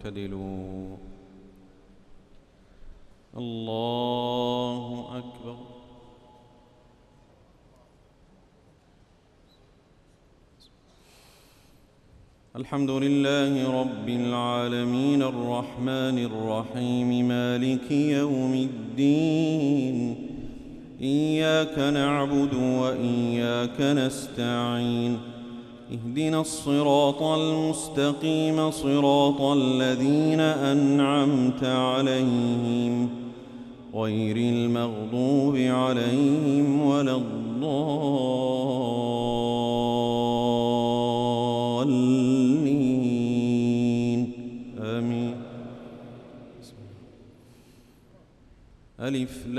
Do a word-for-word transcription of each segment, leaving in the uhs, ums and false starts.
واعتدلوا. الله أكبر. الحمد لله رب العالمين الرحمن الرحيم مالك يوم الدين. إياك نعبد وإياك نستعين. اهدنا الصراط المستقيم صراط الذين أنعمت عليهم غير المغضوب عليهم ولا الضالين. آمين. ألف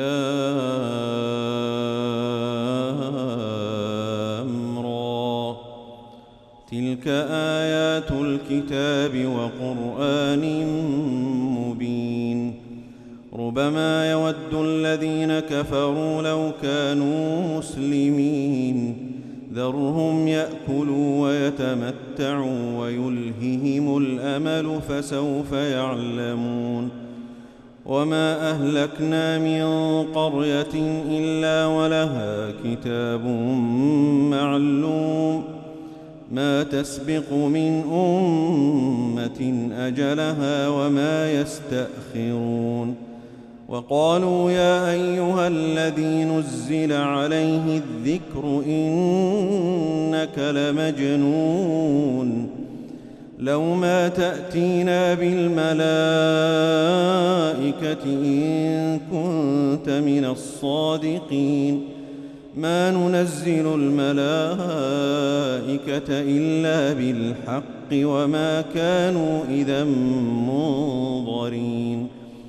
لام را. تلك آيات الكتاب وقرآن مبين. ربما يود الذين كفروا لو كانوا مسلمين. ذرهم يأكلوا ويتمتعوا ويلههم الأمل فسوف يعلمون. وما أهلكنا من قرية إلا ولها كتاب معلوم. ما تسبق من أمة أجلها وما يستأخرون. وقالوا يا أيها الذي نزل عليه الذكر إنك لمجنون. لو ما تأتينا بالملائكة إن كنت من الصادقين. ما ننزل الملائكة إلا بالحق وما كانوا إذا منظرين.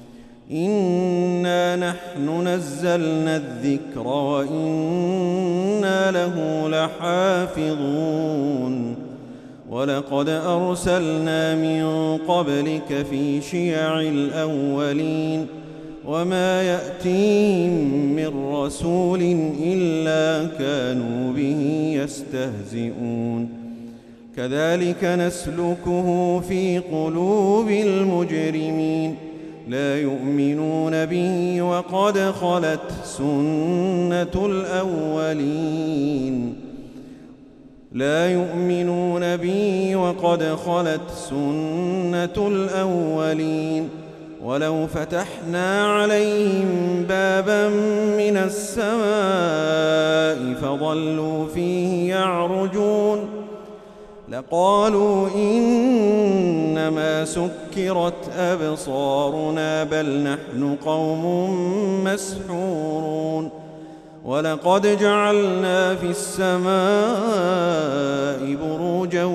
إنا نحن نزلنا الذكر وإنا له لحافظون. ولقد أرسلنا من قبلك في شيع الأولين. وما يأتيهم من رسول إلا كانوا به يستهزئون. كذلك نسلكه في قلوب المجرمين. لا يؤمنون به وقد خلت سنة الأولين. لا يؤمنون به وقد خلت سنة الأولين. ولو فتحنا عليهم بابا من السماء فظلوا فيه يعرجون لقالوا إنما سكرت أبصارنا بل نحن قوم مسحورون. ولقد جعلنا في السماء بروجا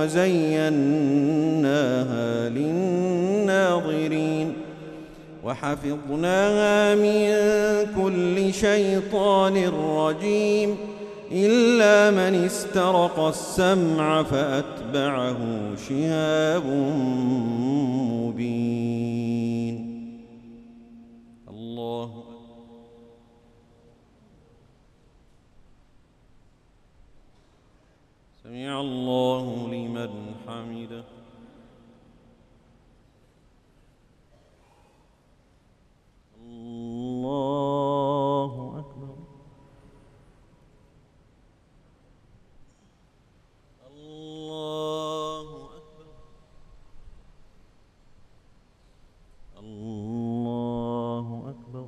وزيناها للناظرين وحفظناها من كل شيطان رجيم إلا من استرق السمع فأتبعه شهاب مبين. الله سمع الله لمن حمده. الله أكبر. الله أكبر. الله أكبر.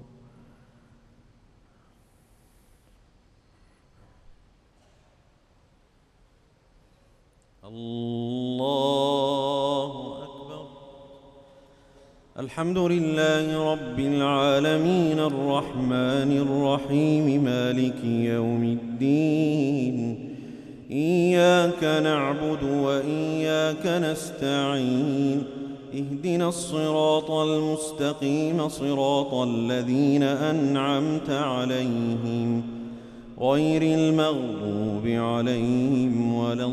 الله أكبر. الحمد لله رب العالمين الرحمن الرحيم مالك يوم الدين. إياك نعبد وإياك نستعين. اهدنا الصراط المستقيم صراط الذين أنعمت عليهم غير المغضوب عليهم ولا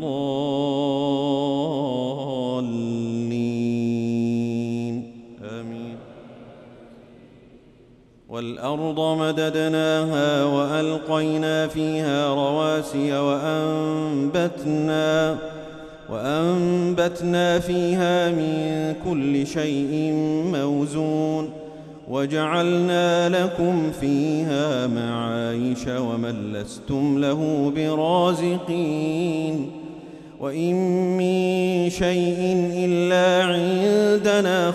الضالين. آمين. والأرض مددناها وألقينا فيها رواسي وأنبتنا وأنبتنا فيها من كل شيء موزون وجعلنا لكم فيها معايش ومن لستم له برازقين وإن من شيء إلا عندنا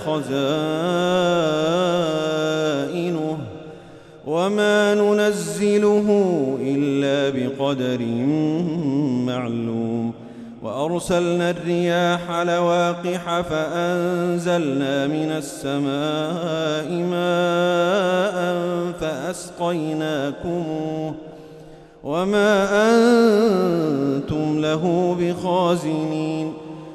خزائنه وما ننزله إلا بقدر معلوم وأرسلنا الرياح لواقح فأنزلنا من السماء ماء فأسقيناكموه وما أنتم له بخازنين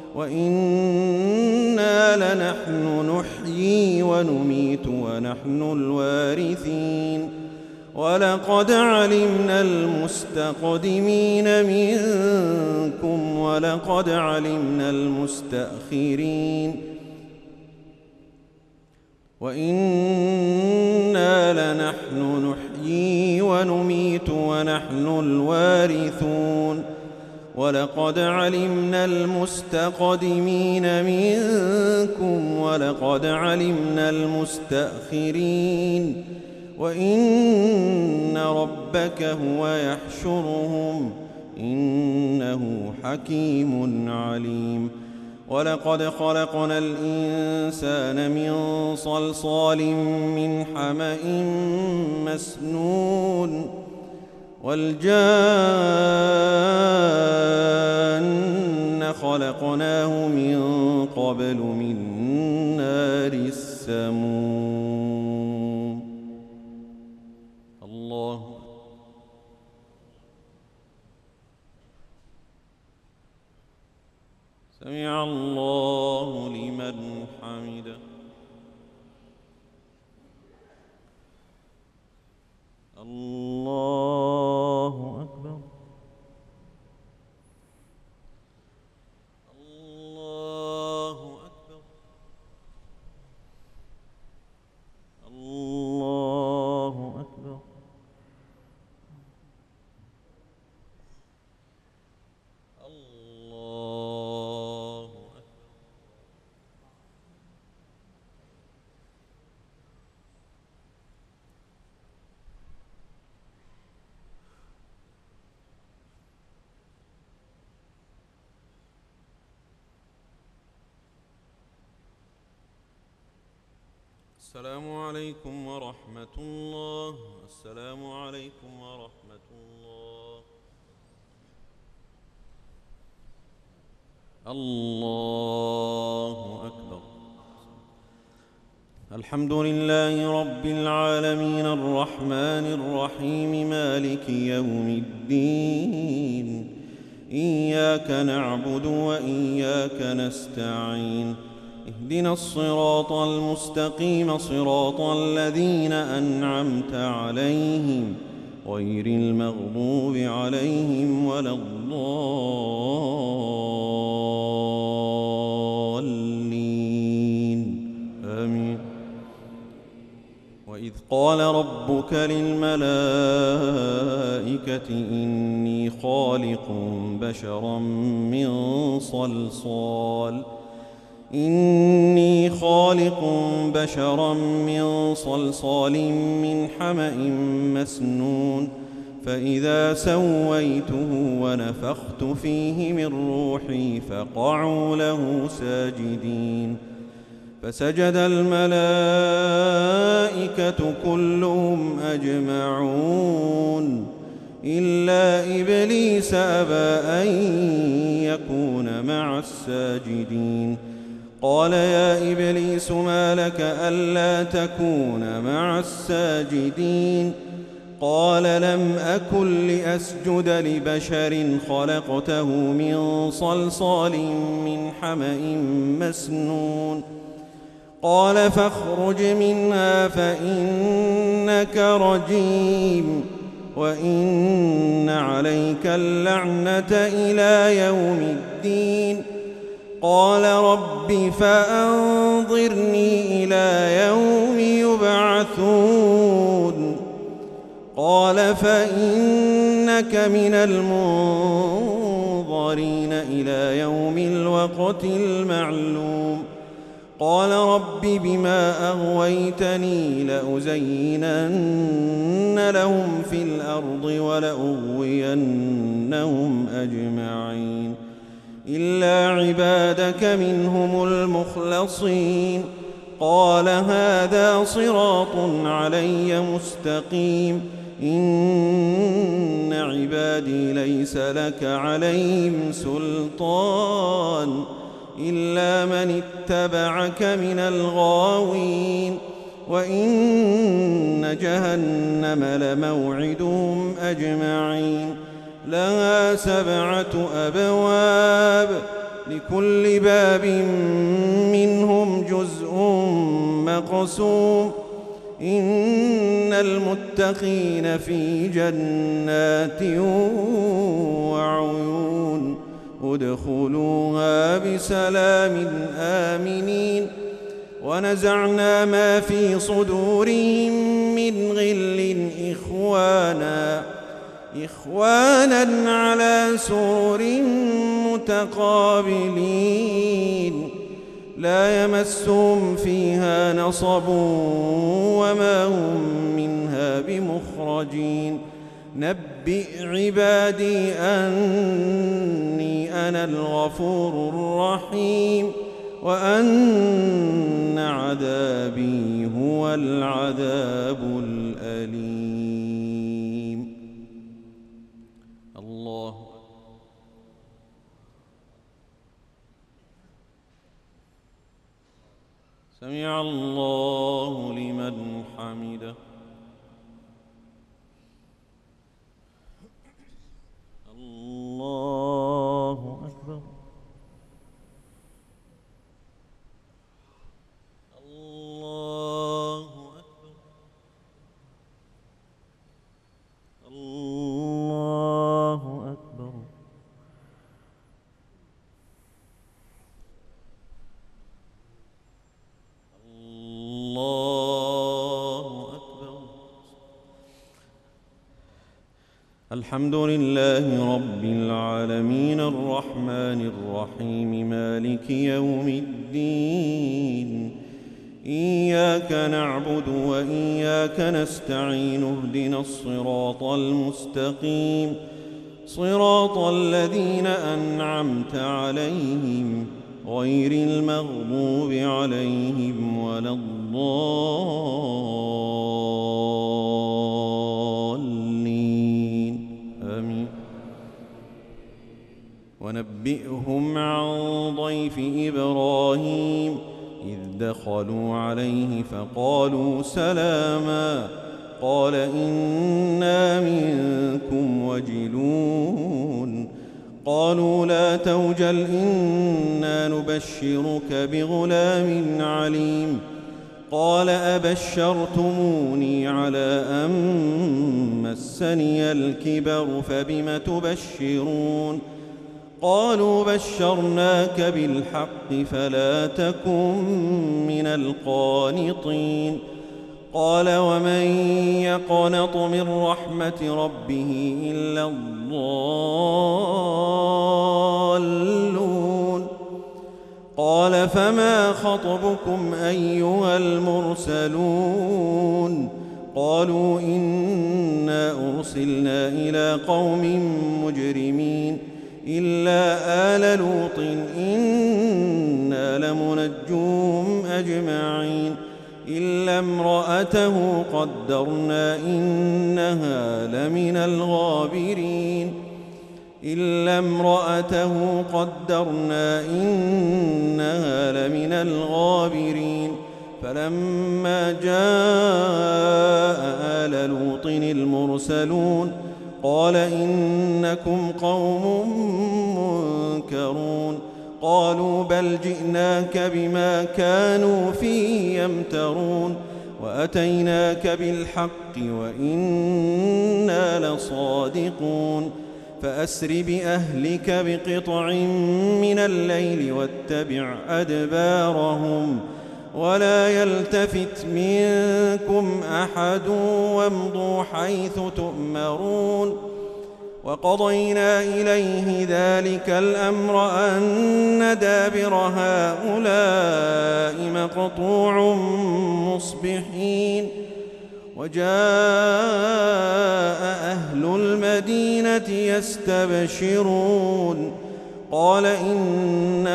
وإنا لنحن نحيي ونميت ونحن الوارثين ولقد علمنا المستقدمين منكم ولقد علمنا المستأخرين وإنا لنحن نحيي ونميت ونحن الوارثون ولقد علمنا المستقدمين منكم ولقد علمنا المستأخرين وإن ربك هو يحشرهم إنه حكيم عليم ولقد خلقنا الإنسان من صلصال من حمأ مسنون والجان خلقناه من قبل من نار السموم. الله سمع الله لمن حمده. الله أكبر. الله أكبر. الله أكبر. الله أكبر. السلام عليكم ورحمة الله. السلام عليكم ورحمة الله. الله أكبر. الحمد لله رب العالمين الرحمن الرحيم مالك يوم الدين إياك نعبد وإياك نستعين اهدنا الصراط المستقيم صراط الذين أنعمت عليهم غير المغضوب عليهم ولا الضالين آمين. وإذ قال ربك للملائكة إني خالق بشرا من صلصال إني خالق بشرا من صلصال من حمأ مسنون فإذا سويته ونفخت فيه من روحي فقعوا له ساجدين فسجد الملائكة كلهم أجمعون إلا إبليس أبى أن يكون مع الساجدين قال يا إبليس ما لك ألا تكون مع الساجدين قال لم أكن لأسجد لبشر خلقته من صلصال من حمأ مسنون قال فاخرج منها فإنك رجيم وإن عليك اللعنة إلى يوم الدين قال رب فأنظرني إلى يوم يبعثون قال فإنك من المنظرين محضرين إلى يوم الوقت المعلوم قال رب بما أغويتني لأزينن لهم في الأرض ولأغوينهم أجمعين إلا عبادك منهم المخلصين قال هذا صراط علي مستقيم إن عبادي ليس لك عليهم سلطان إلا من اتبعك من الغاوين وإن جهنم لموعدهم أجمعين لها سبعة أبواب لكل باب منهم جزء مقسوم إن المتقين في جنات وعيون ادخلوها بسلام آمنين ونزعنا ما في صدورهم من غل إخوانا إخوانا على سرر متقابلين لا يمسهم فيها نصب وما هم منها بمخرجين نبئ عبادي أني أنا الغفور الرحيم وأن عذابي هو العذاب الأليم. الله سمع الله لمن حمده. الله أكبر. الله أكبر. الله أكبر. الله أكبر. الحمد لله رب العالمين الرحمن الرحيم مالك يوم الدين إياك نعبد وإياك نستعين اهدنا الصراط المستقيم صراط الذين أنعمت عليهم غير المغضوب عليهم ولا الضالين آمين. ونبئهم عن ضيف إبراهيم إذ دخلوا عليه فقالوا سلاما قال إنا منكم وجلون قالوا لا توجل إنا نبشرك بغلام عليم قال أبشرتموني على أن مسني الكبر فبم تبشرون قالوا بشرناك بالحق فلا تكن من القانطين قال ومن يقنط من رحمة ربه إلا الضالون قال فما خطبكم أيها المرسلون قالوا إنا أرسلنا إلى قوم مجرمين إلا آل لوط إنا لمنجوهم أجمعين إلا امرأته قدرنا إنها لمن الغابرين إلا امرأته قدرنا إنها لمن الغابرين فلما جاء آل لوط المرسلون قال إنكم قوم منكرون قالوا بل جئناك بما كانوا فيه يمترون وأتيناك بالحق وإنا لصادقون فأسر بأهلك بقطع من الليل واتبع أدبارهم ولا يلتفت منكم أحد وامضوا حيث تؤمرون وقضينا إليه ذلك الأمر أن دابر هؤلاء مقطوع مصبحين وجاء أهل المدينة يستبشرون قال إن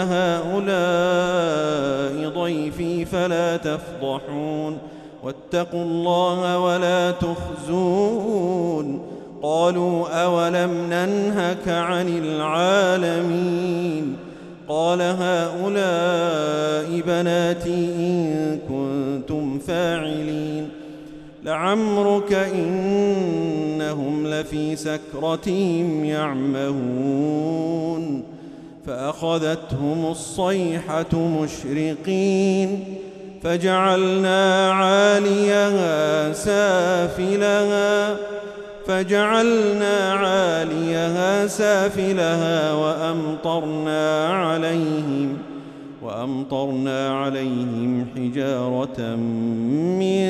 هؤلاء ضيفي فلا تفضحون واتقوا الله ولا تخزون قالوا أولم ننهك عن العالمين قال هؤلاء بناتي إن كنتم فاعلين لعمرك إنهم لفي سكرتهم يعمهون فأخذتهم الصيحة مشرقين فجعلنا عاليها سافلها فجعلنا عاليها سافلها وأمطرنا عليهم وأمطرنا عليهم حجارة من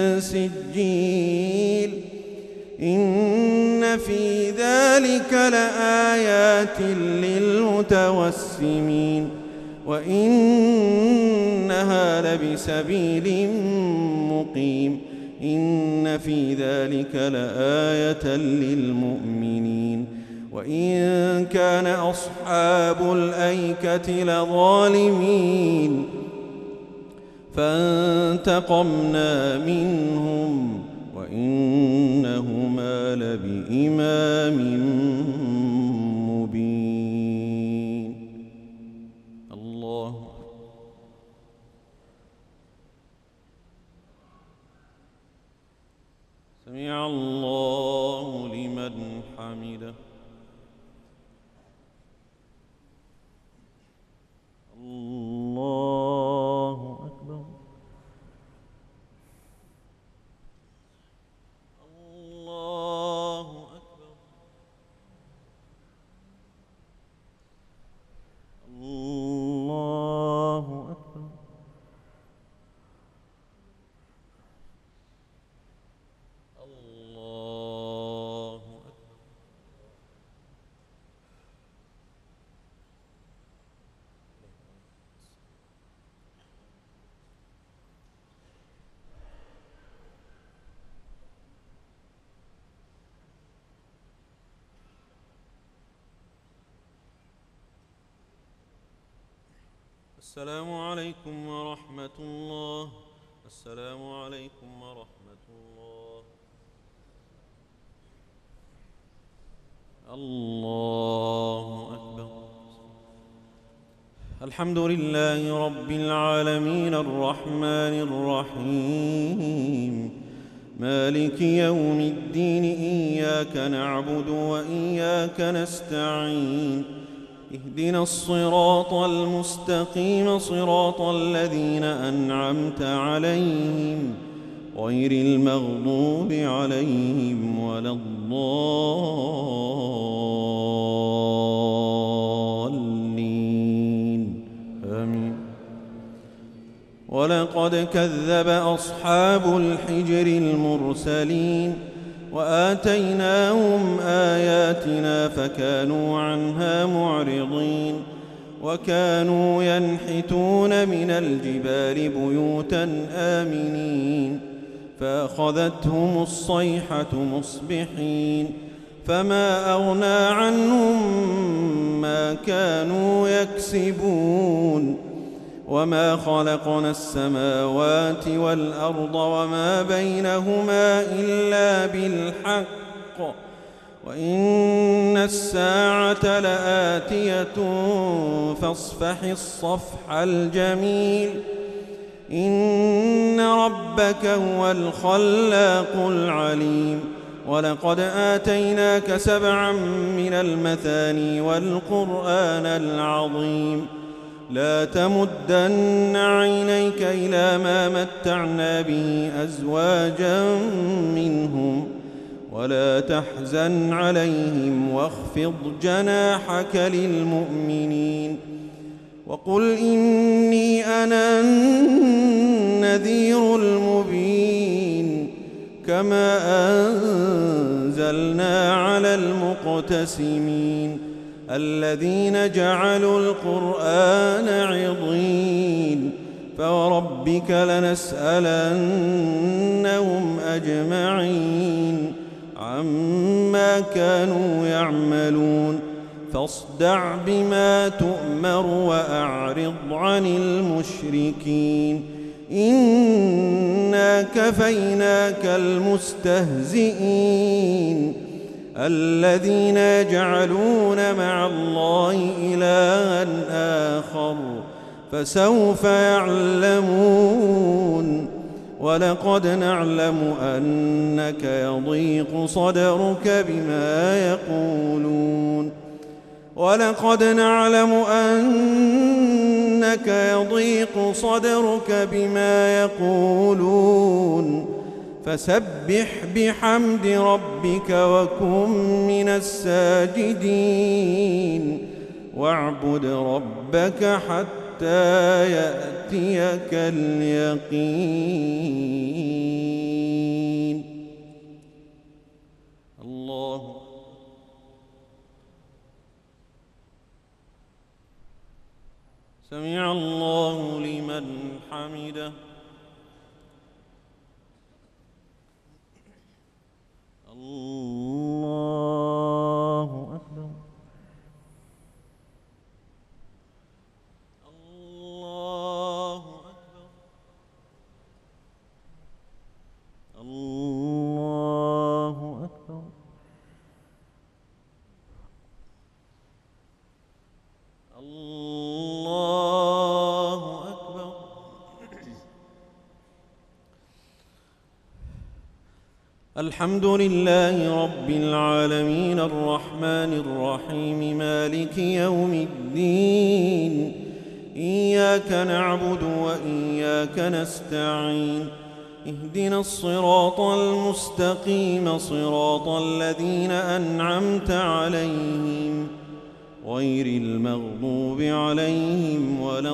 سجيل إن في ذلك لآيات للمتوسمين وإنها لبسبيل مقيم إن في ذلك لآية للمؤمنين وإن كان أصحاب الأيكة لظالمين فانتقمنا منهم وإنهما لبإمام مبين. الله سمع الله لمن حمده. الله أكبر. الله أكبر. الله أكبر. الله أكبر. السلام عليكم ورحمة الله. السلام عليكم ورحمة الله. الله أكبر. الحمد لله رب العالمين الرحمن الرحيم مالك يوم الدين إياك نعبد وإياك نستعين اهدنا الصراط المستقيم صراط الذين أنعمت عليهم غير المغضوب عليهم ولا الضالين آمين. ولقد كذب أصحاب الحجر المرسلين وآتيناهم آياتنا فكانوا عنها معرضين وكانوا ينحتون من الجبال بيوتا آمنين فأخذتهم الصيحة مصبحين فما أغنى عنهم ما كانوا يكسبون وما خلقنا السماوات والأرض وما بينهما إلا بالحق وإن الساعة لآتية فاصفح الصفح الجميل إن ربك هو الخلاق العليم. ولقد آتيناك سبعا من المثاني والقرآن العظيم لا تمدن عينيك إلى ما متعنا به أزواجا منهم ولا تحزن عليهم واخفض جناحك للمؤمنين وقل إني أنا النذير المبين كما أنزلنا نزلنا على المقتسمين الذين جعلوا القرآن عضين فوربك لنسألنهم أجمعين عما كانوا يعملون فاصدع بما تؤمر وأعرض عن المشركين إنا كفيناك المستهزئين الذين يجعلون مع الله إلها آخر فسوف يعلمون ولقد نعلم أنك يضيق صدرك بما يقولون ولقد نعلم أنك يضيق صدرك بما يقولون فسبح بحمد ربك وكن من الساجدين واعبد ربك حتى يأتيك اليقين. الله سمع الله لمن حمده. الله أكبر. الله أكبر. الله أكبر. الله أكبر. الحمد لله رب العالمين الرحمن الرحيم مالك يوم الدين إياك نعبد وإياك نستعين اهدنا الصراط المستقيم صراط الذين أنعمت عليهم غير المغضوب عليهم ولا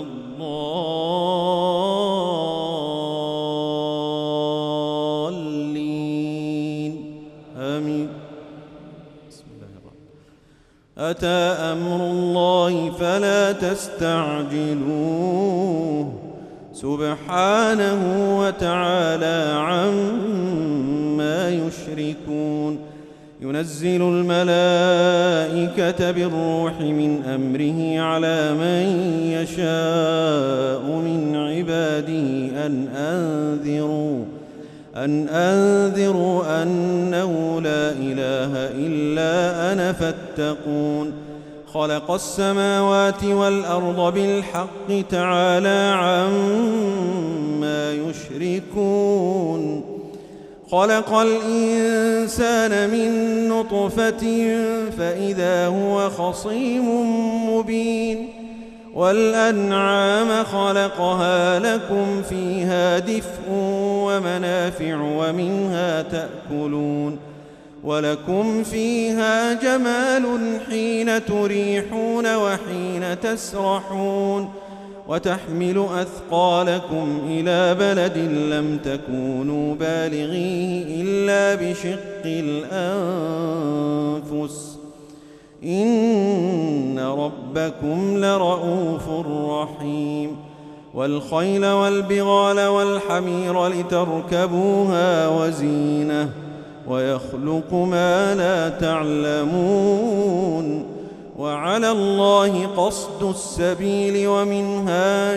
الضالين آمين. بسم الله الرحمن الرحيم. أتى أمر الله فلا تستعجلوه سبحانه وتعالى عما يشركون ينزل الملائكة بالروح من أمره على من يشاء من عباده أن أنذروا أن أنذروا أنه لا إله إلا أنا فاتقون خلق السماوات والأرض بالحق تعالى عما يشركون خلق الإنسان من نطفة فإذا هو خصيم مبين والأنعام خلقها لكم فيها دفء ومنافع ومنها تأكلون ولكم فيها جمال حين تريحون وحين تسرحون وتحمل أثقالكم إلى بلد لم تكونوا بالغيه إلا بشق الأنفس إن ربكم لرؤوف رحيم والخيل والبغال والحمير لتركبوها وزينة ويخلق ما لا تعلمون وعلى الله قصد السبيل ومنها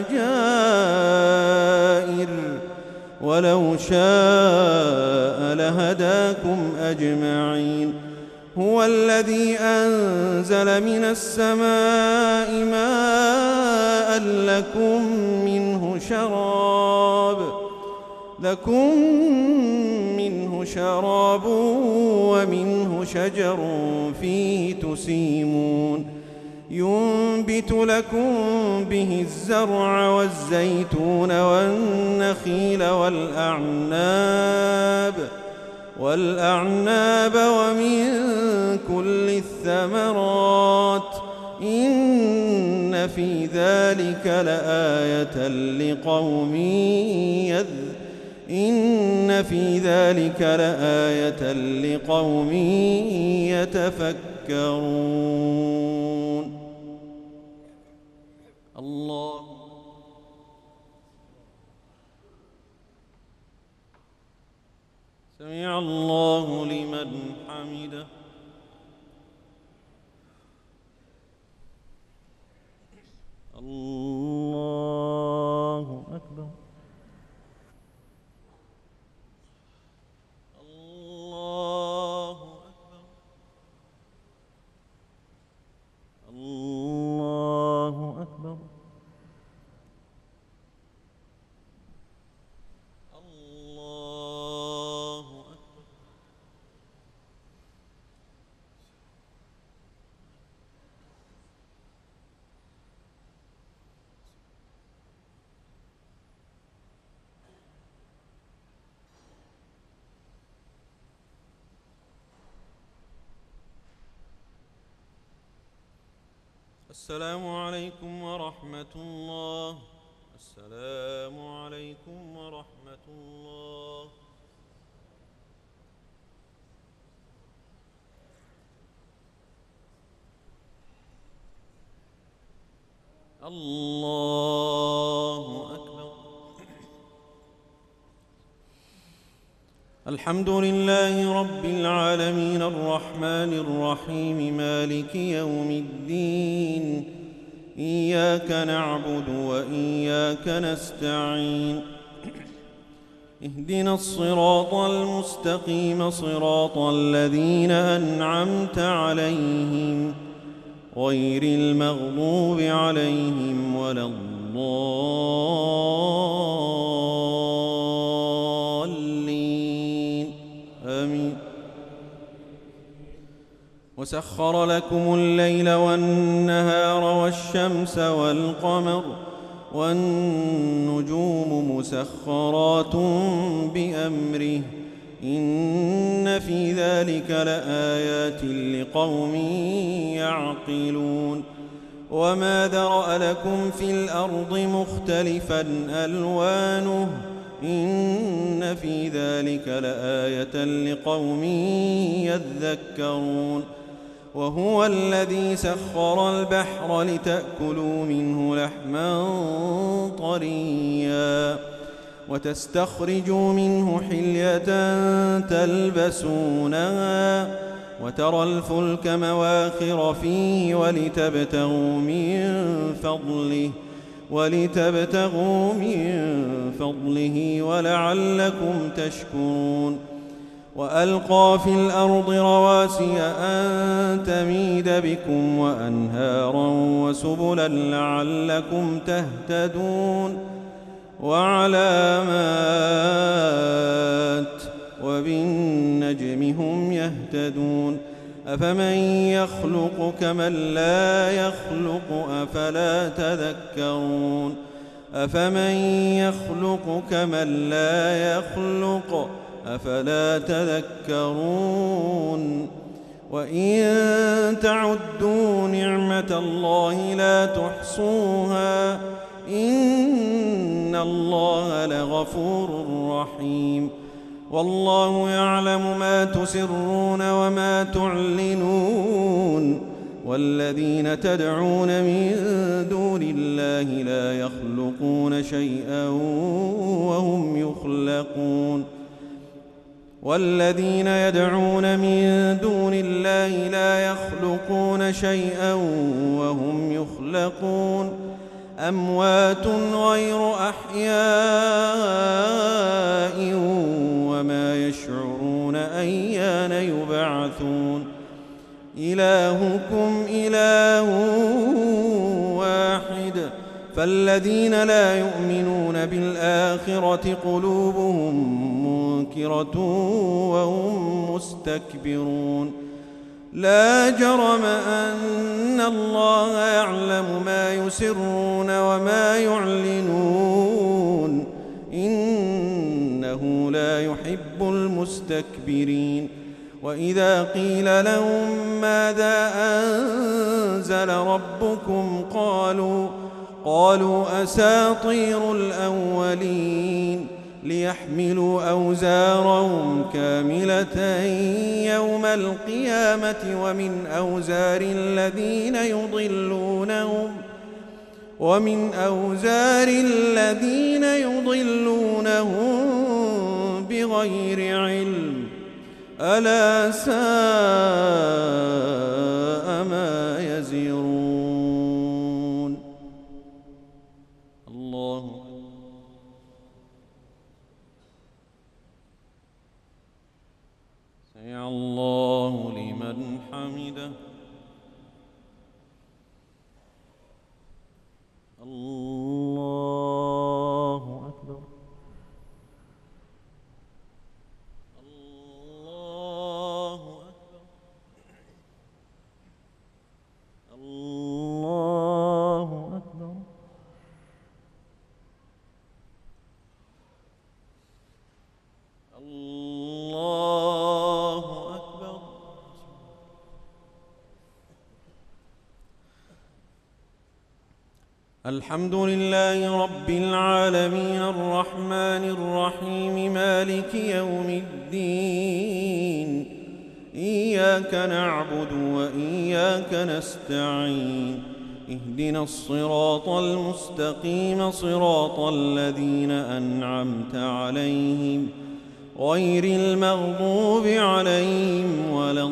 جائر ولو شاء لهداكم أجمعين هو الذي أنزل من السماء ماء لكم منه شراب لكم منه شراب ومنه شجر فيه تسيمون ينبت لكم به الزرع والزيتون والنخيل والأعناب والأعناب ومن كل الثمرات إن في ذلك لآية لقوم إن في ذلك لآية لقوم يتفكرون. الله سمع الله لمن حمده. الله أكبر. الله أكبر. الله أكبر. الله أكبر. السلام عليكم ورحمة الله. السلام عليكم ورحمة الله. الله أكبر. الحمد لله رب العالمين الرحمن الرحيم مالك يوم الدين. إياك نعبد وإياك نستعين. اهدنا الصراط المستقيم صراط الذين أنعمت عليهم غير المغضوب عليهم ولا الضالين. آمين. وسخر لكم الليل والنهار والشمس والقمر والنجوم مسخرات بأمره إن في ذلك لآيات لقوم يعقلون. وما ذرأ لكم في الأرض مختلفا ألوانه إن في ذلك لآية لقوم يذكرون. وهو الذي سخر البحر لتأكلوا منه لحما طريا وتستخرجوا منه حلية تلبسونها وترى الفلك مواخر فيه ولتبتغوا من فضله ولتبتغوا من فضله ولعلكم تشكرون. وألقى في الأرض رواسي أن تميد بكم وأنهارا وسبلا لعلكم تهتدون. وعلامات وبالنجم هم يهتدون. أفمن يخلق كمن لا يخلق أفلا تذكرون. أفمن يخلق كمن لا يخلق أفلا تذكرون. وإن تعدوا نعمة الله لا تحصوها إن الله لغفور رحيم. والله يعلم ما تسرون وما تعلنون. والذين تدعون من دون الله لا يخلقون شيئا وهم يخلقون. والذين يدعون من دون الله لا يخلقون شيئا وهم يخلقون. أموات غير أحياء وما يشعرون أيان يبعثون. إلهكم إله واحد فالذين لا يؤمنون بالآخرة قلوبهم منكرة وهم مستكبرون. لا جرم أن الله يعلم ما يسرون وما يعلنون إنه لا يحب المستكبرين. وإذا قيل لهم ماذا أنزل ربكم قالوا قالوا أساطير الأولين ليحملوا أوزارهم كاملة يوم القيامة ومن أوزار الذين يضلونهم ومن أوزار الذين يضلونهم بغير علم ألا ساء ما يزرون. الله سمع الله لمن حمده. الله أكبر. الله أكبر. الله أكبر. الله أكبر. الحمد لله رب العالمين الرحمن الرحيم مالك يوم الدين إياك نعبد وإياك نستعين اهدنا الصراط المستقيم صراط الذين أنعمت عليهم غير المغضوب عليهم ولا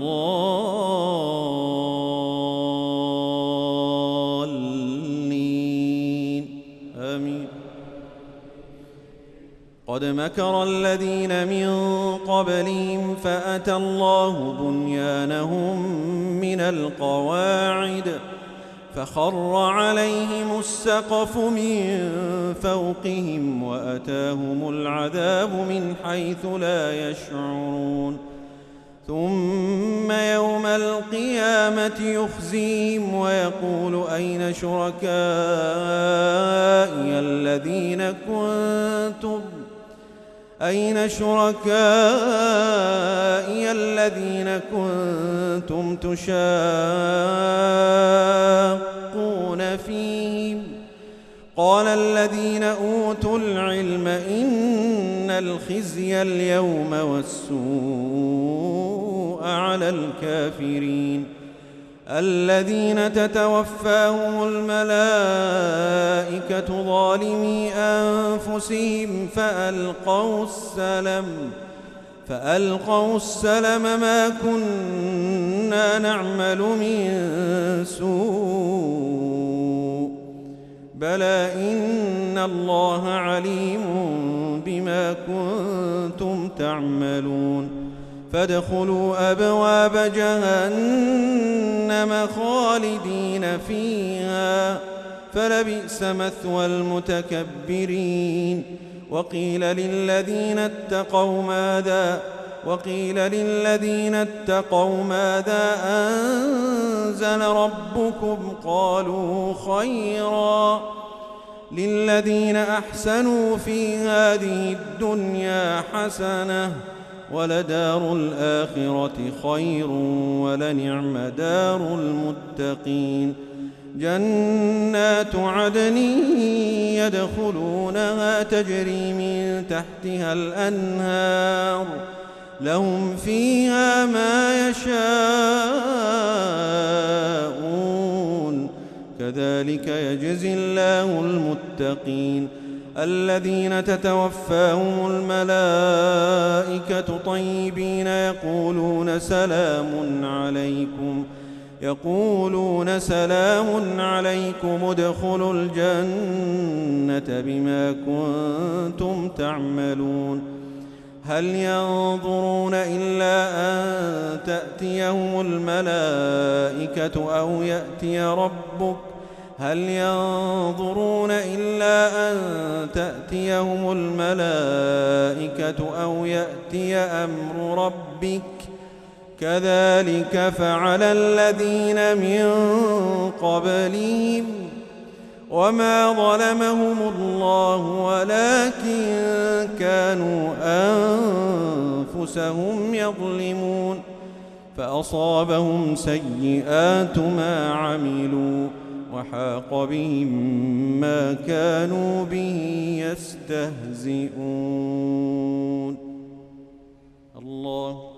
الضالين آمين. قد مكر الذين من قبلهم فأتى الله بنيانهم من القواعد فخر عليهم السقف من فوقهم وأتاهم العذاب من حيث لا يشعرون. ثم يوم القيامة يخزيهم ويقول أين شركائي الذين كنتم أين شركائي الذين كنتم تشاقون فيهم قال الذين أوتوا العلم إن الخزي اليوم والسوء على الكافرين الذين تتوفاهم الملائكة ظالمي أنفسهم فألقوا السلم فألقوا السلم ما كنا نعمل من سوء بلى إن الله عليم بما كنتم تعملون فادخلوا أبواب جهنم خالدين فيها فلبئس مثوى المتكبرين. وقيل للذين اتقوا ماذا وقيل للذين اتقوا ماذا أنزل ربكم قالوا خيرا للذين أحسنوا في هذه الدنيا حسنة ولدار الآخرة خير ولنعم دار المتقين. جنات عدن يدخلونها تجري من تحتها الأنهار لهم فيها ما يشاءون كذلك يجزي الله المتقين. الذين تتوفاهم الملائكة طيبين يقولون سلام عليكم يقولون سلام عليكم ادخلوا الجنة بما كنتم تعملون. هل ينظرون إلا أن تأتيهم الملائكة أو يأتي ربك هل ينظرون إلا أن تأتيهم الملائكة أو يأتي أمر ربك كذلك فعل الذين من قبلهم وما ظلمهم الله ولكن كانوا أنفسهم يظلمون. فأصابهم سيئات ما عملوا وحاق بهم ما كانوا به يستهزئون. الله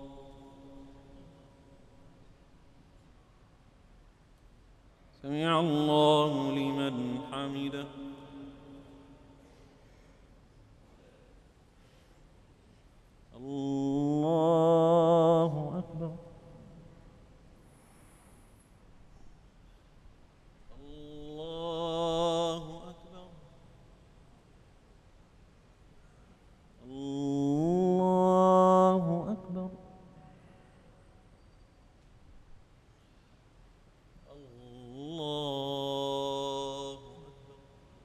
سمع الله لمن حمده. الله أكبر. الله أكبر. الله أكبر. الله أكبر.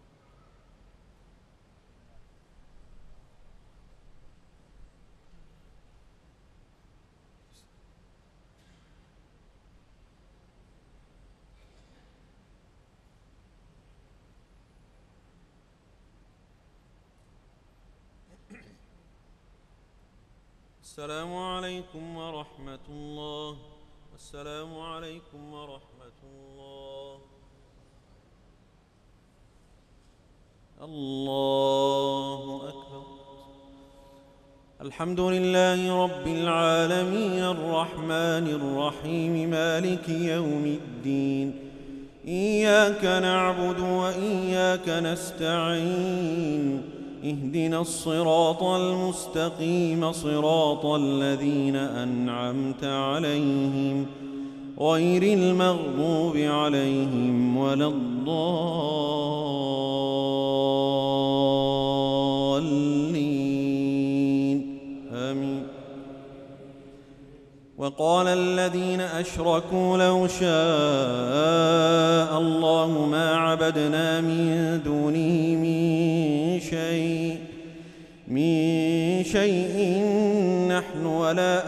السلام عليكم ورحمة الله. السلام عليكم ورحمة الله. الله أكبر. الحمد لله رب العالمين الرحمن الرحيم مالك يوم الدين. إياك نعبد وإياك نستعين. اهدنا الصراط المستقيم صراط الذين أنعمت عليهم غير المغضوب عليهم ولا الضالين آمين. وقال الذين أشركوا لو شاء الله ما عبدنا من دونه من شيء من شيء نحن ولا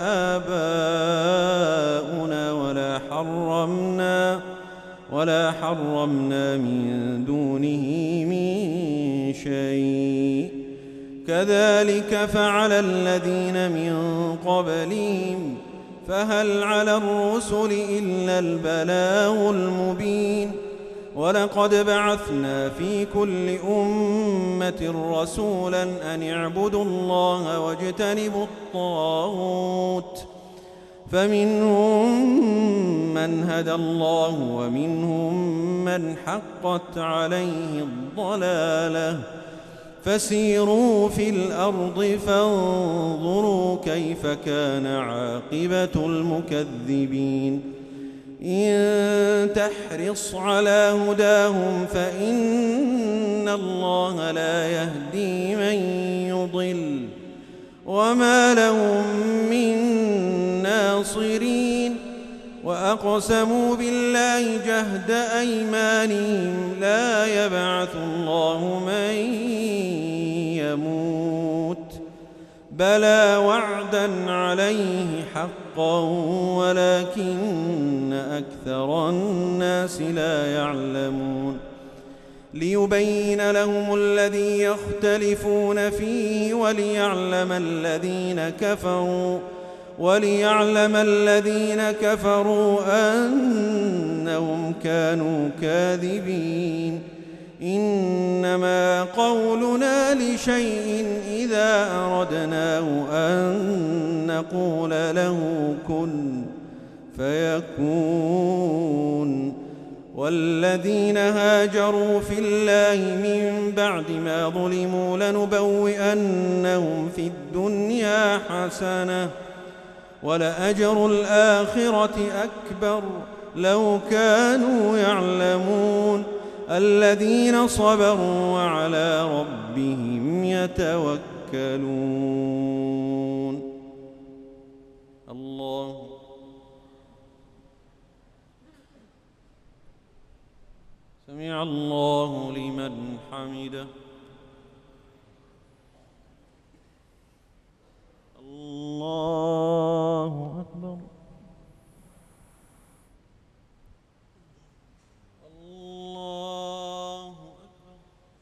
آباؤنا ولا حرمنا ولا حرمنا من دونه من شيء كذلك فعل الذين من قبلهم فهل على الرسل إلا البلاغ المبين. ولقد بعثنا في كل أمة رسولا أن اعبدوا الله واجتنبوا الطاغوت فمنهم من هدى الله ومنهم من حقت عليه الضلالة فسيروا في الأرض فانظروا كيف كان عاقبة المكذبين. إن تحرص على هداهم فإن الله لا يهدي من يضل وما لهم من ناصرين. وأقسموا بالله جهد أيمانهم لا يبعث الله من يموت بلى وعدا عليه حقا ولكن أكثر الناس لا يعلمون. ليبين لهم الذي يختلفون فيه وليعلم الذين كفروا وليعلم الذين كفروا أنهم كانوا كاذبين. إنما قولنا لشيء إذا أردناه أن نقول له كن فيكون. والذين هاجروا في الله من بعد ما ظلموا لنبوئنهم في الدنيا حسنة ولأجر الآخرة أكبر لو كانوا يعلمون. الذين صبروا وعلى ربهم يتوكلون. الله سمع الله لمن حمده. الله أكبر. الله أكبر.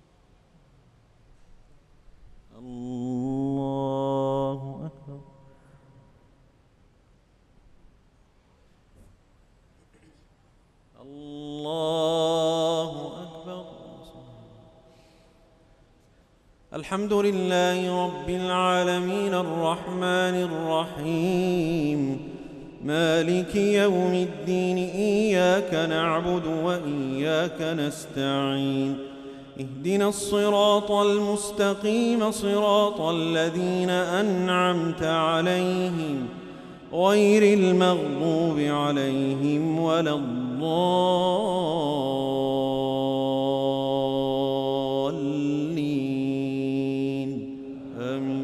الله أكبر. الله الحمد لله رب العالمين الرحمن الرحيم مالك يوم الدين إياك نعبد وإياك نستعين اهدنا الصراط المستقيم صراط الذين أنعمت عليهم غير المغضوب عليهم ولا الضالين آمين.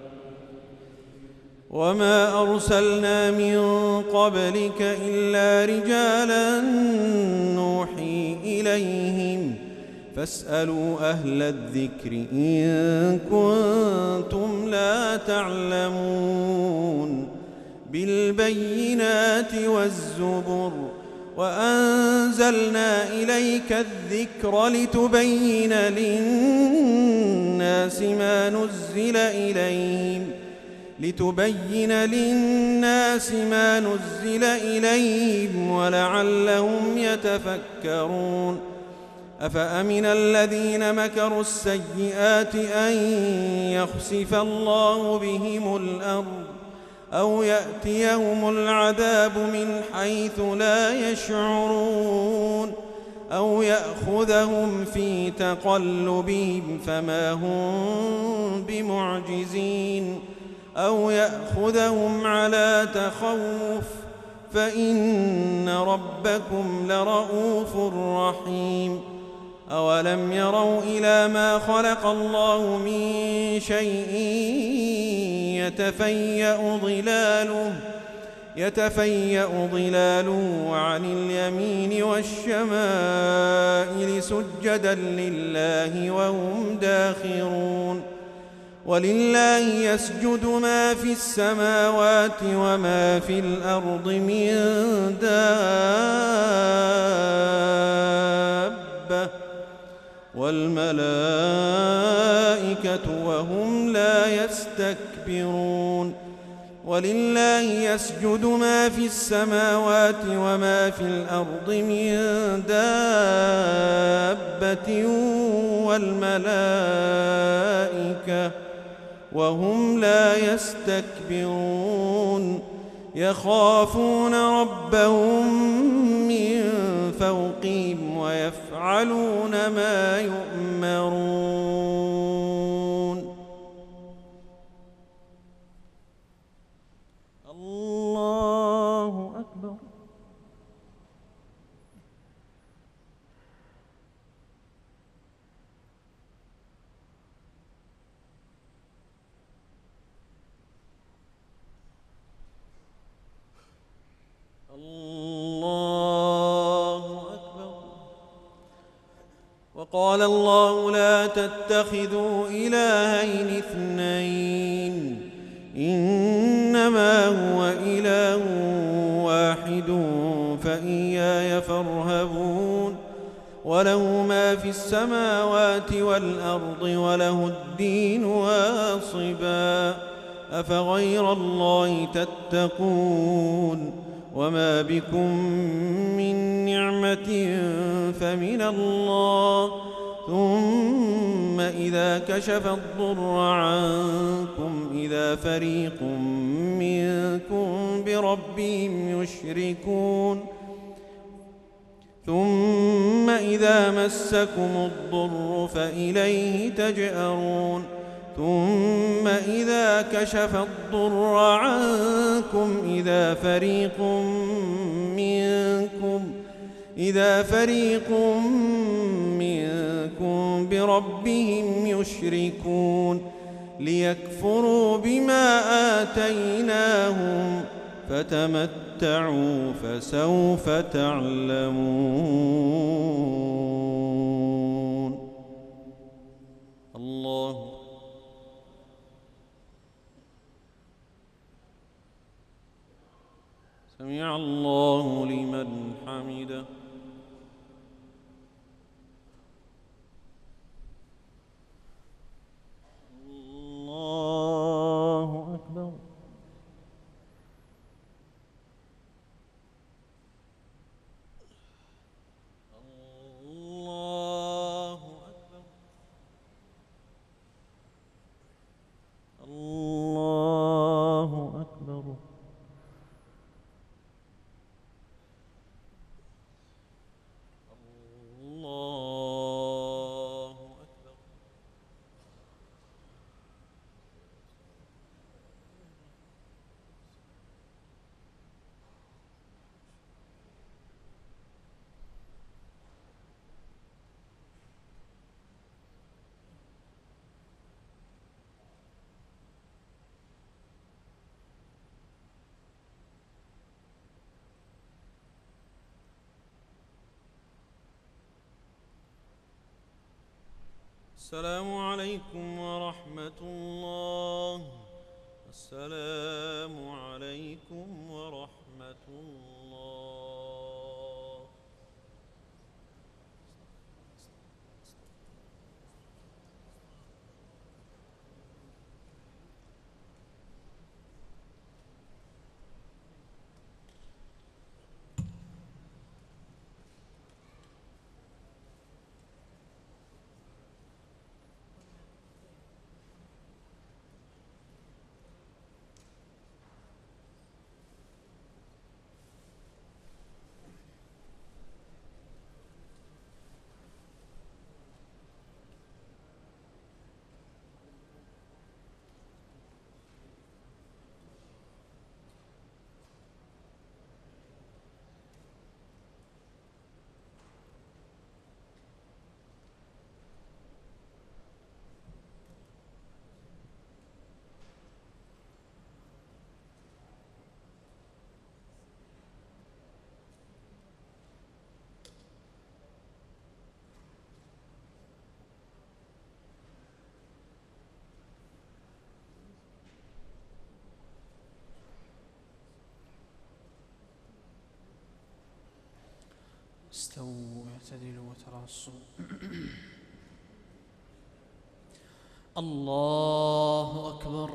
وما أرسلنا من قبلك إلا رجالا نوحي إليهم فاسألوا أهل الذكر إن كنتم لا تعلمون بالبينات والزبر وأنزلنا إليك الذكر لتبين للناس ما نزل إليهم لتبين للناس ما نزل إليهم ولعلهم يتفكرون أفأمن الذين مكروا السيئات أن يخسف الله بهم الأرض أو يأتيهم العذاب من حيث لا يشعرون أو يأخذهم في تقلبهم فما هم بمعجزين أو يأخذهم على تخوف فإن ربكم لرؤوف رحيم أولم يروا إلى ما خلق الله من شيء يتفيأ ظلاله يتفيأ ظلاله عن اليمين والشمائل سجدا لله وهم داخرون ولله يسجد ما في السماوات وما في الأرض من دابة والملائكة وهم لا يستكبرون ولله يسجد ما في السماوات وما في الأرض من دابة والملائكة وهم لا يستكبرون يخافون ربهم من فوقهم ويفعلون ما يؤمرون. الله أكبر. الله أكبر. وقال الله لا تتخذوا إلهين اثنين إنما هو إله واحد فإياي فارهبون وله ما في السماوات والأرض وله الدين واصبا أفغير الله تتقون وما بكم من نعمة فمن الله ثم إذا كشف الضر عنكم إذا فريق منكم بربهم يشركون ثم إذا مسكم الضر فإليه تجأرون ثم إذا كشف الضر عنكم إذا فريق منكم إذا فريق منكم بربهم يشركون ليكفروا بما آتيناهم فتمتعوا فسوف تعلمون. الله سمع الله لمن حمده. الله أكبر. الله أكبر. السلام عليكم ورحمة الله. السلام عليكم ورحمة الله. استووا اعتدلوا وتراصوا. الله أكبر.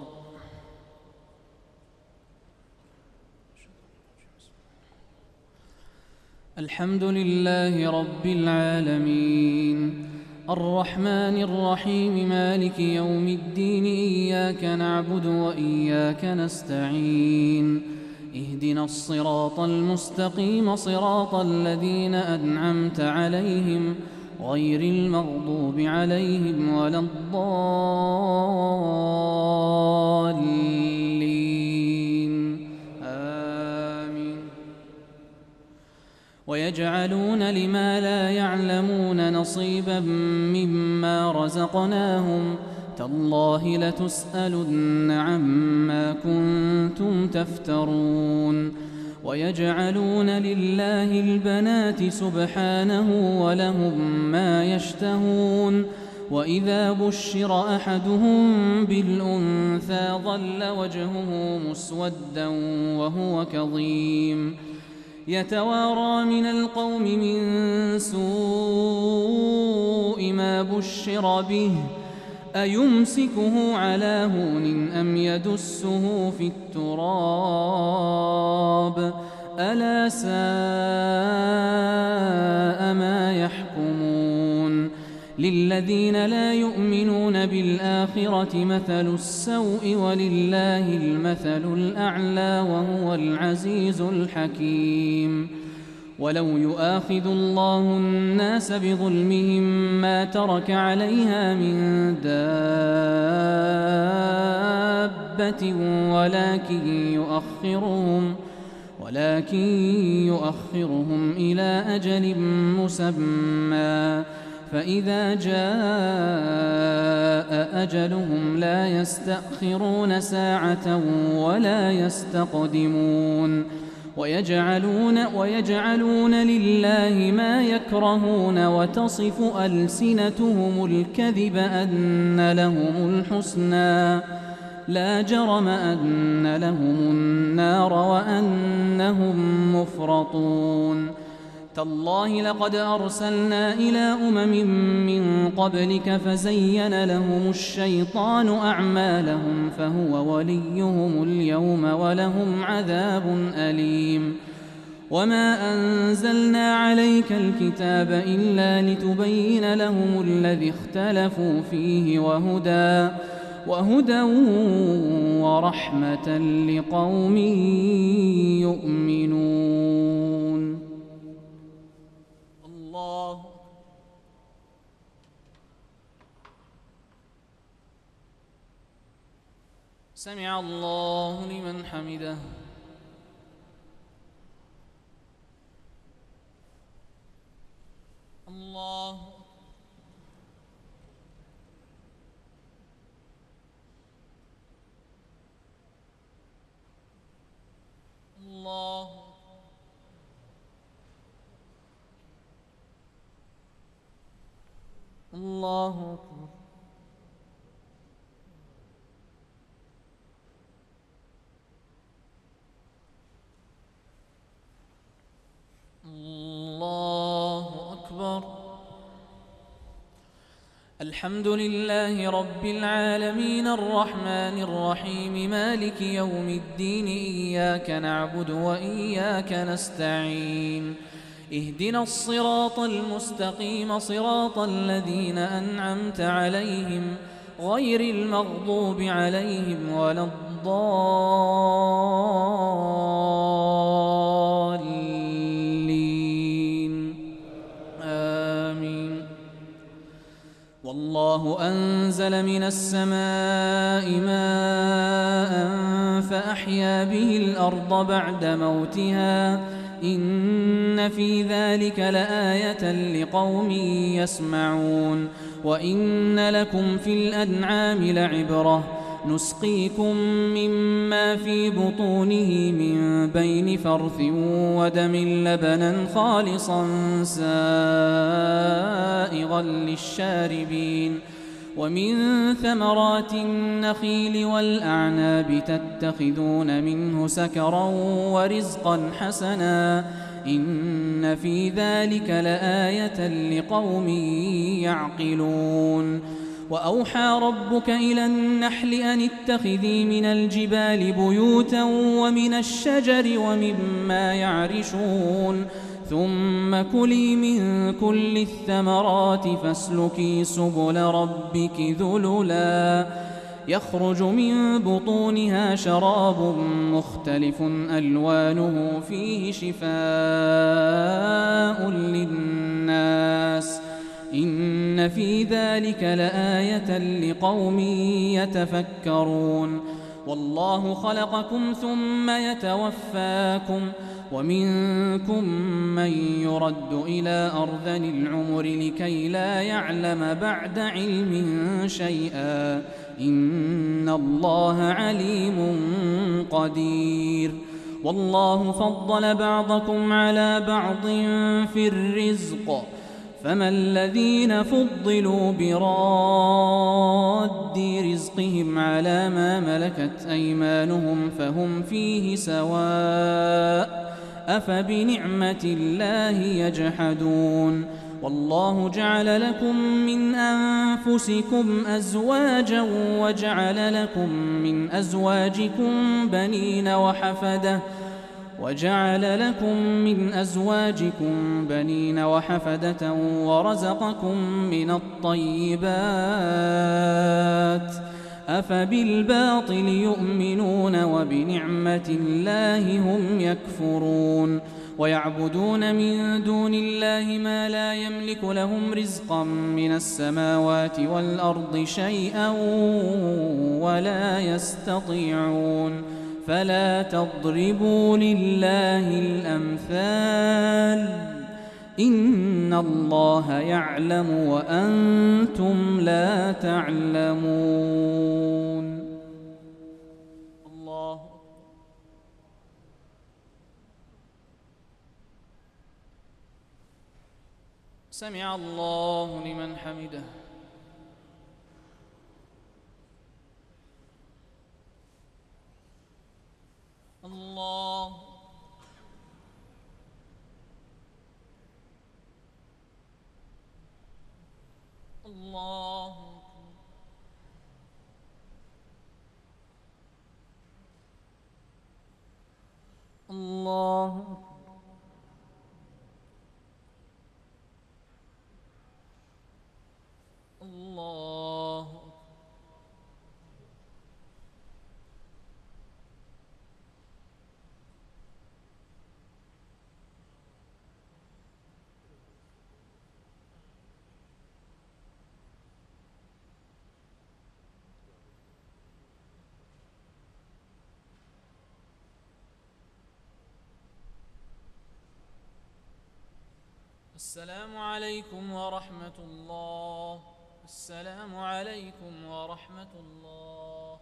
الحمد لله رب العالمين الرحمن الرحيم مالك يوم الدين إياك نعبد وإياك نستعين اهدنا الصراط المستقيم صراط الذين أنعمت عليهم غير المغضوب عليهم ولا الضالين آمين. ويجعلون لما لا يعلمون نصيبا مما رزقناهم تالله لتسألن عما كنتم تفترون. ويجعلون لله البنات سبحانه ولهم ما يشتهون. وإذا بشر أحدهم بالأنثى ظل وجهه مسودا وهو كظيم يتوارى من القوم من سوء ما بشر به أيمسكه على هون أم يدسه في التراب ألا ساء ما يحكمون. للذين لا يؤمنون بالآخرة مثل السوء ولله المثل الأعلى وهو العزيز الحكيم. ولو يؤاخذ الله الناس بظلمهم ما ترك عليها من دابة ولكن يؤخرهم ولكن يؤخرهم إلى أجل مسمى فإذا جاء أجلهم لا يستأخرون ساعة ولا يستقدمون. ويجعلون, ويجعلون لله ما يكرهون وتصف ألسنتهم الكذب أن لهم الحسنى لا جرم أن لهم النار وأنهم مفرطون. تالله لقد أرسلنا إلى أمم من قبلك فزين لهم الشيطان أعمالهم فهو وليهم اليوم ولهم عذاب أليم. وما أنزلنا عليك الكتاب إلا لتبين لهم الذي اختلفوا فيه وهدى وهدى ورحمة لقوم يؤمنون. الله سمع الله لمن حمده. الله الله الله أكبر. الحمد لله رب العالمين الرحمن الرحيم مالك يوم الدين إياك نعبد وإياك نستعين اهدنا الصراط المستقيم صراط الذين أنعمت عليهم غير المغضوب عليهم ولا الضالين آمين. والله أنزل من السماء ماء فأحيا به الأرض بعد موتها إن في ذلك لآية لقوم يسمعون. وإن لكم في الأنعام لعبرة نسقيكم مما في بطونه من بين فرث ودم لبنا خالصا سائغا للشاربين ومن ثمرات النخيل والأعناب تتخذون منه سكرا ورزقا حسنا إن في ذلك لآية لقوم يعقلون. وأوحى ربك إلى النحل أن اتخذي من الجبال بيوتا ومن الشجر ومما يعرشون ثم كلي من كل الثمرات فاسلكي سبل ربك ذللا يخرج من بطونها شراب مختلف ألوانه فيه شفاء للناس إن في ذلك لآية لقوم يتفكرون. والله خلقكم ثم يتوفاكم ومنكم من يرد إلى أرذل العمر لكي لا يعلم بعد علم شيئا إن الله عليم قدير. والله فضل بعضكم على بعض في الرزق فما الذين فضلوا براد رزقهم على ما ملكت أيمانهم فهم فيه سواء أفبنعمة الله يجحدون. والله جعل لكم من أنفسكم أزواجا وجعل لكم من أزواجكم بنين وحفدة وجعل لكم من أزواجكم بنين وحفدة ورزقكم من الطيبات أفبالباطل يؤمنون وبنعمة الله هم يكفرون. ويعبدون من دون الله ما لا يملك لهم رزقا من السماوات والأرض شيئا ولا يستطيعون فلا تضربوا لله الأمثال إن الله يعلم وأنتم لا تعلمون. الله سمع الله لمن حمده. الله الله الله الله السلام عليكم ورحمة الله. السلام عليكم ورحمة الله.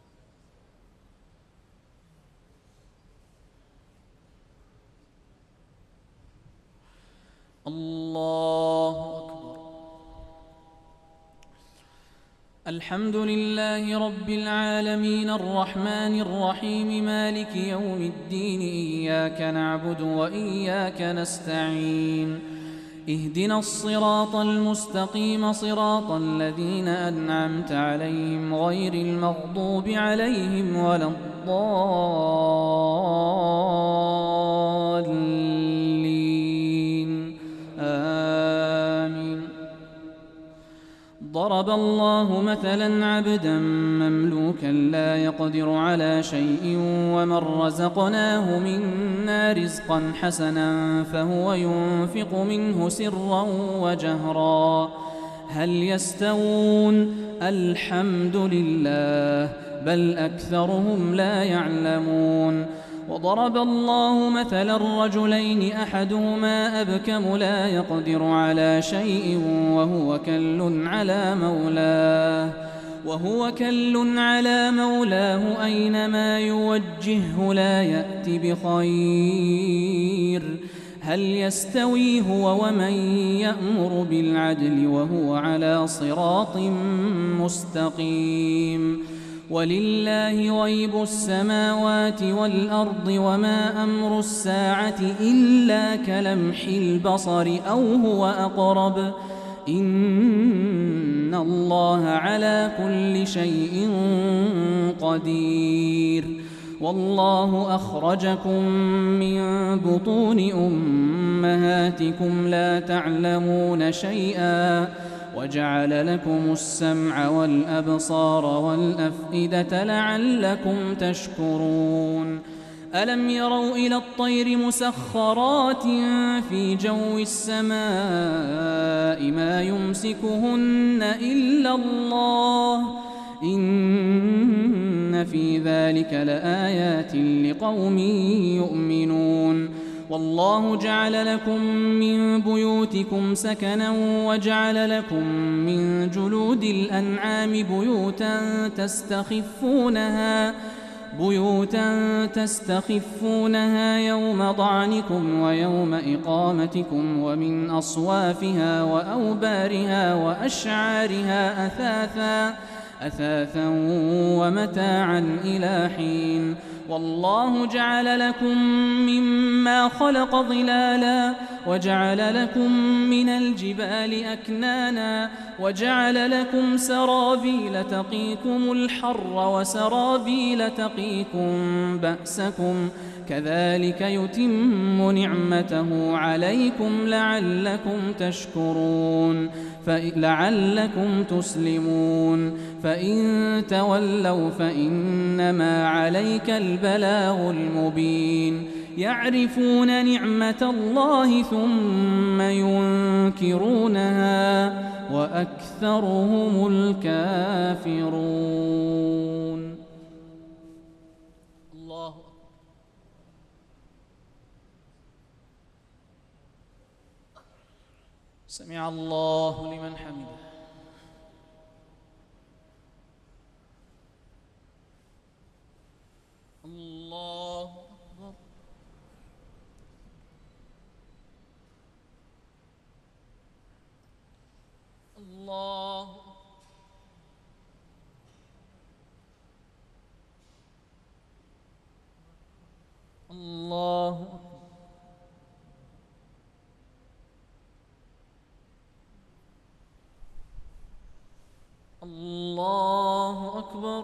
الله أكبر. الحمد لله رب العالمين الرحمن الرحيم مالك يوم الدين إياك نعبد وإياك نستعين اهدنا الصراط المستقيم صراط الذين أنعمت عليهم غير المغضوب عليهم ولا الضالين آمين. ضرب الله مثلا عبدا مملوكا لا يقدر على شيء ومن رزقناه منا رزقا حسنا فهو ينفق منه سرا وجهرا هل يستوون؟ الحمد لله بل أكثرهم لا يعلمون. وضرب الله مثلا رجلين أحدهما أبكم لا يقدر على شيء وهو كل على مولاه وهو كل على مولاه أينما يوجهه لا يأت بخير هل يستوي هو ومن يأمر بالعدل وهو على صراط مستقيم. ولله غيب السماوات والأرض وما أمر الساعة إلا كلمح البصر أو هو أقرب إن الله على كل شيء قدير. والله أخرجكم من بطون أمهاتكم لا تعلمون شيئا وجعل لكم السمع والأبصار والأفئدة لعلكم تشكرون. ألم يروا إلى الطير مسخرات في جو السماء ما يمسكهن إلا الله إن في ذلك لآيات لقوم يؤمنون. والله جعل لكم من بيوتكم سكنا وجعل لكم من جلود الأنعام بيوتا تستخفونها بيوتا تستخفونها يوم ضعنكم ويوم إقامتكم ومن أصوافها وأوبارها وأشعارها أثاثا أثاثا ومتاعا إلى حين. والله جعل لكم مما خلق ظلالا وجعل لكم من الجبال أكنانا وجعل لكم سرابيل تقيكم الحر وسرابيل تقيكم بأسكم كذلك يتم نعمته عليكم لعلكم تشكرون لعلكم تسلمون. فإن تولوا فإنما عليك البلاغ المبين. يعرفون نعمة الله ثم ينكرونها وأكثرهم الكافرون. الله سمع الله لمن حمده. الله أكبر. الله الله الله أكبر.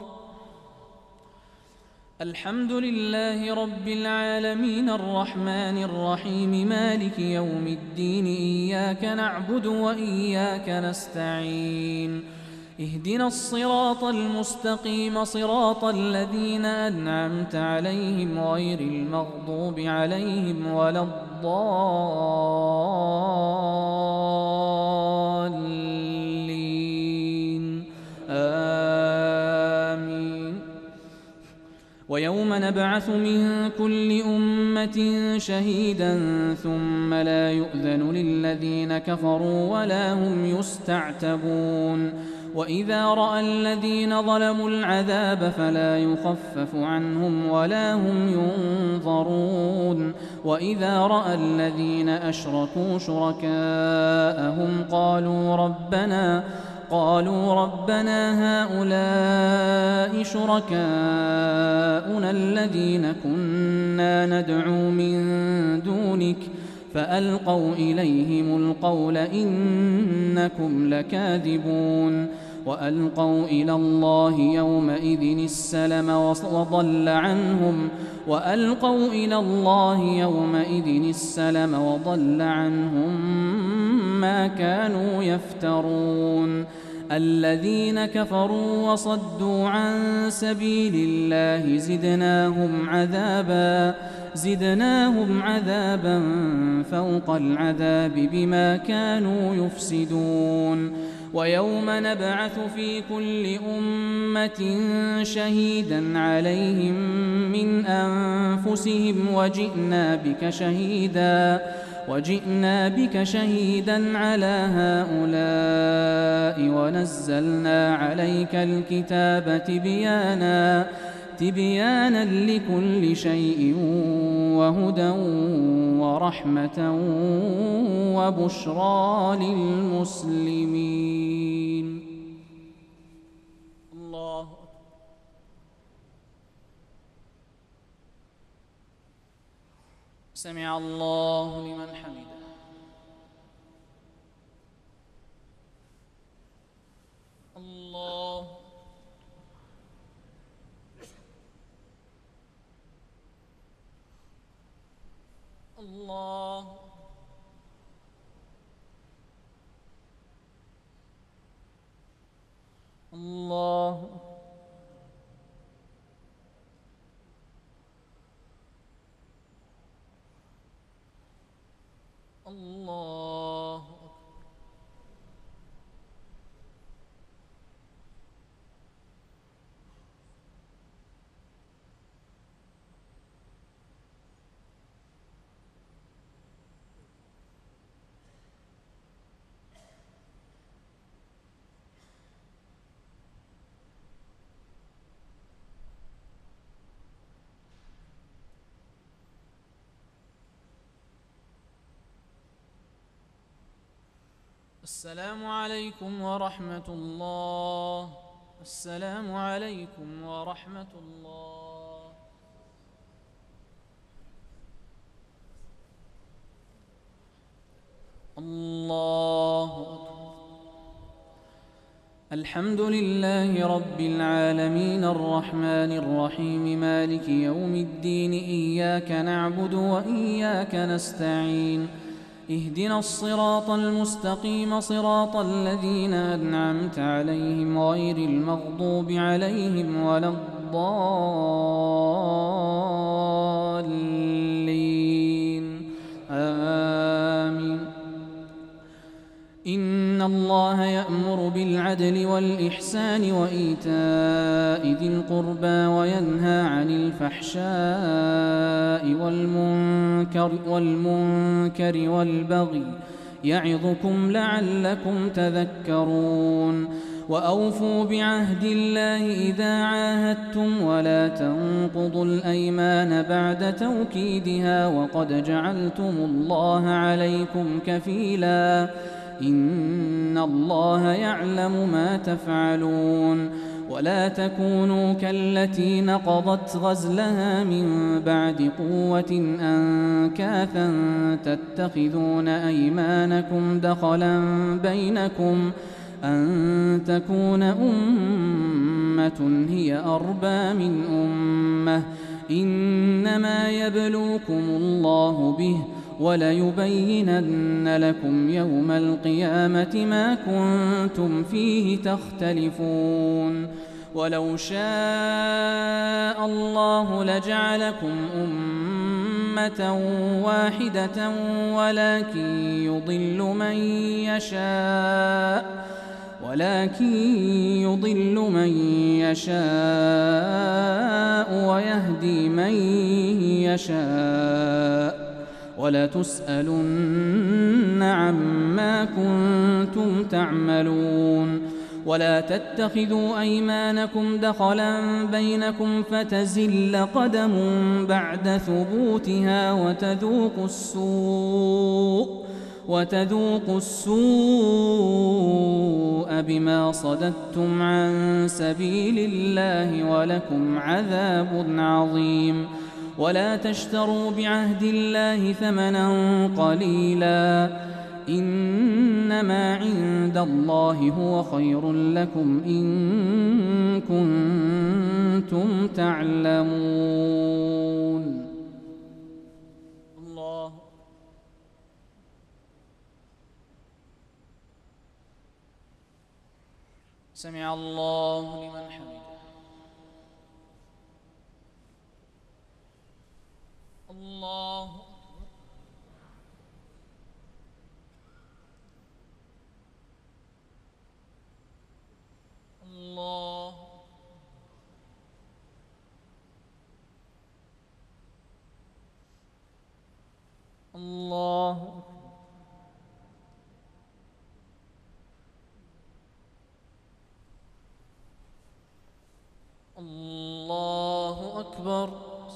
الحمد لله رب العالمين الرحمن الرحيم مالك يوم الدين إياك نعبد وإياك نستعين اهدنا الصراط المستقيم صراط الذين أنعمت عليهم غير المغضوب عليهم ولا الضالين آمين. ويوم نبعث من كل أمة شهيدا ثم لا يؤذن للذين كفروا ولا هم يستعتبون. وإذا رأى الذين ظلموا العذاب فلا يخفف عنهم ولا هم ينظرون. وإذا رأى الذين أشركوا شركاءهم قالوا ربنا قالوا ربنا هؤلاء شركاؤنا الذين كنا ندعو من دونك فألقوا إليهم القول إنكم لكاذبون وألقوا إلى الله يومئذ السلم وضل عنهم وألقوا إلى الله يومئذ السلم وضل عنهم ما كانوا يفترون الذين كفروا وصدوا عن سبيل الله زدناهم عذابا زدناهم عذابا فوق العذاب بما كانوا يفسدون ويوم نبعث في كل أمة شهيدا عليهم من أنفسهم وجئنا بك شهيدا وجئنا بك شهيدا على هؤلاء ونزلنا عليك الكتاب تبيانا تبيانا لكل شيء وهدى ورحمة وبشرى للمسلمين. الله سمع الله لمن حمده. الله الله الله الله السلام عليكم ورحمة الله. السلام عليكم ورحمة الله. الله أكبر. الحمد لله رب العالمين الرحمن الرحيم مالك يوم الدين إياك نعبد وإياك نستعين اهدنا الصراط المستقيم صراط الذين أنعمت عليهم غير المغضوب عليهم ولا الضالين آمين. إن الله يأمر بالعدل والإحسان وإيتاء ذي القربى وينهى عن الفحشاء والمنكر, والمنكر والبغي يعظكم لعلكم تذكرون. وأوفوا بعهد الله إذا عاهدتم ولا تنقضوا الأيمان بعد توكيدها وقد جعلتم الله عليكم كفيلا إن الله يعلم ما تفعلون. ولا تكونوا كالتي نقضت غزلها من بعد قوة أنكاثا تتخذون أيمانكم دخلا بينكم أن تكون أمة هي أربى من أمة إنما يبلوكم الله به وليبينن لكم يوم القيامة ما كنتم فيه تختلفون. ولو شاء الله لجعلكم أمة واحدة ولكن يضل من يشاء ولكن يضل من يشاء ويهدي من يشاء ولتسألن عما كنتم تعملون. ولا تتخذوا أيمانكم دخلا بينكم فتزل قدم بعد ثبوتها وتذوقوا السوء وتذوقوا السوء بما صددتم عن سبيل الله ولكم عذاب عظيم. ولا تشتروا بعهد الله ثمنا قليلا إنما عند الله هو خير لكم إن كنتم تعلمون. الله سمع الله لمن حمده. الله الله الله الله أكبر.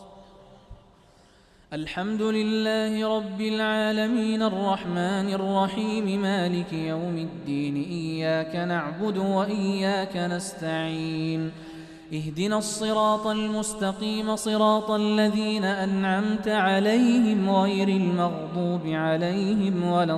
الحمد لله رب العالمين الرحمن الرحيم مالك يوم الدين إياك نعبد وإياك نستعين اهدنا الصراط المستقيم صراط الذين أنعمت عليهم غير المغضوب عليهم ولا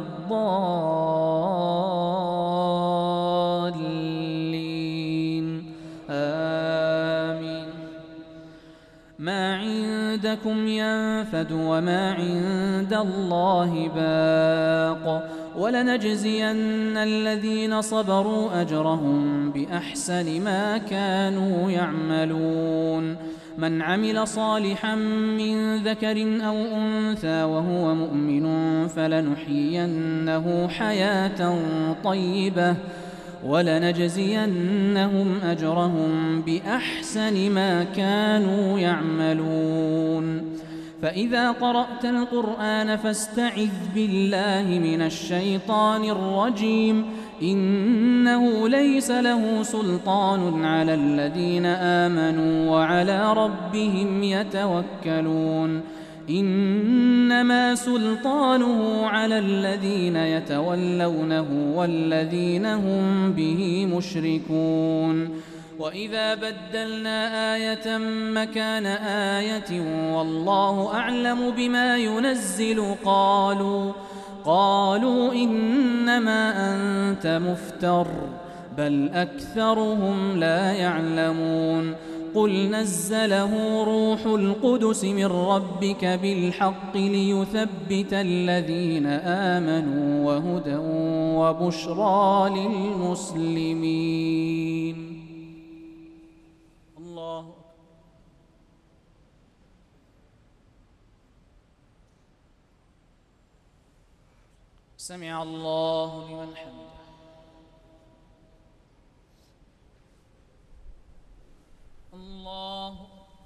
الضالين آمين. ما عندكم ينفد وما عند الله باق ولنجزين الذين صبروا أجرهم بأحسن ما كانوا يعملون. من عمل صالحا من ذكر أو أنثى وهو مؤمن فلنحيينه حياة طيبة ولنجزينهم أجرهم بأحسن ما كانوا يعملون. فإذا قرأت القرآن فاستعذ بالله من الشيطان الرجيم إنه ليس له سلطان على الذين آمنوا وعلى ربهم يتوكلون. إنما سلطانه على الذين يتولونه والذين هم به مشركون. وإذا بدلنا آية مكان آية والله أعلم بما ينزل قالوا قالوا إنما أنت مفتر بل أكثرهم لا يعلمون. قل نزله روح القدس من ربك بالحق ليثبت الذين آمنوا وهدى وبشرى للمسلمين. الله سمع الله لمن حمده. الله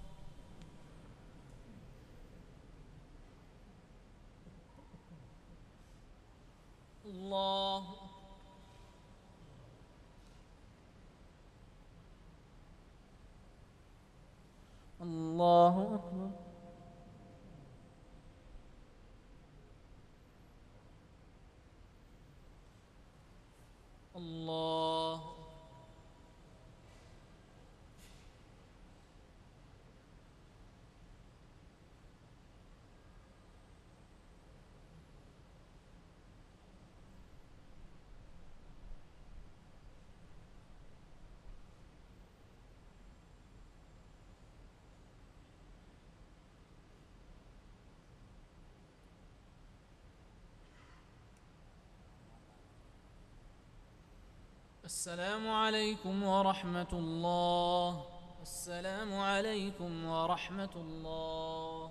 الله الله أكبر. الله السلام عليكم ورحمة الله. السلام عليكم ورحمة الله.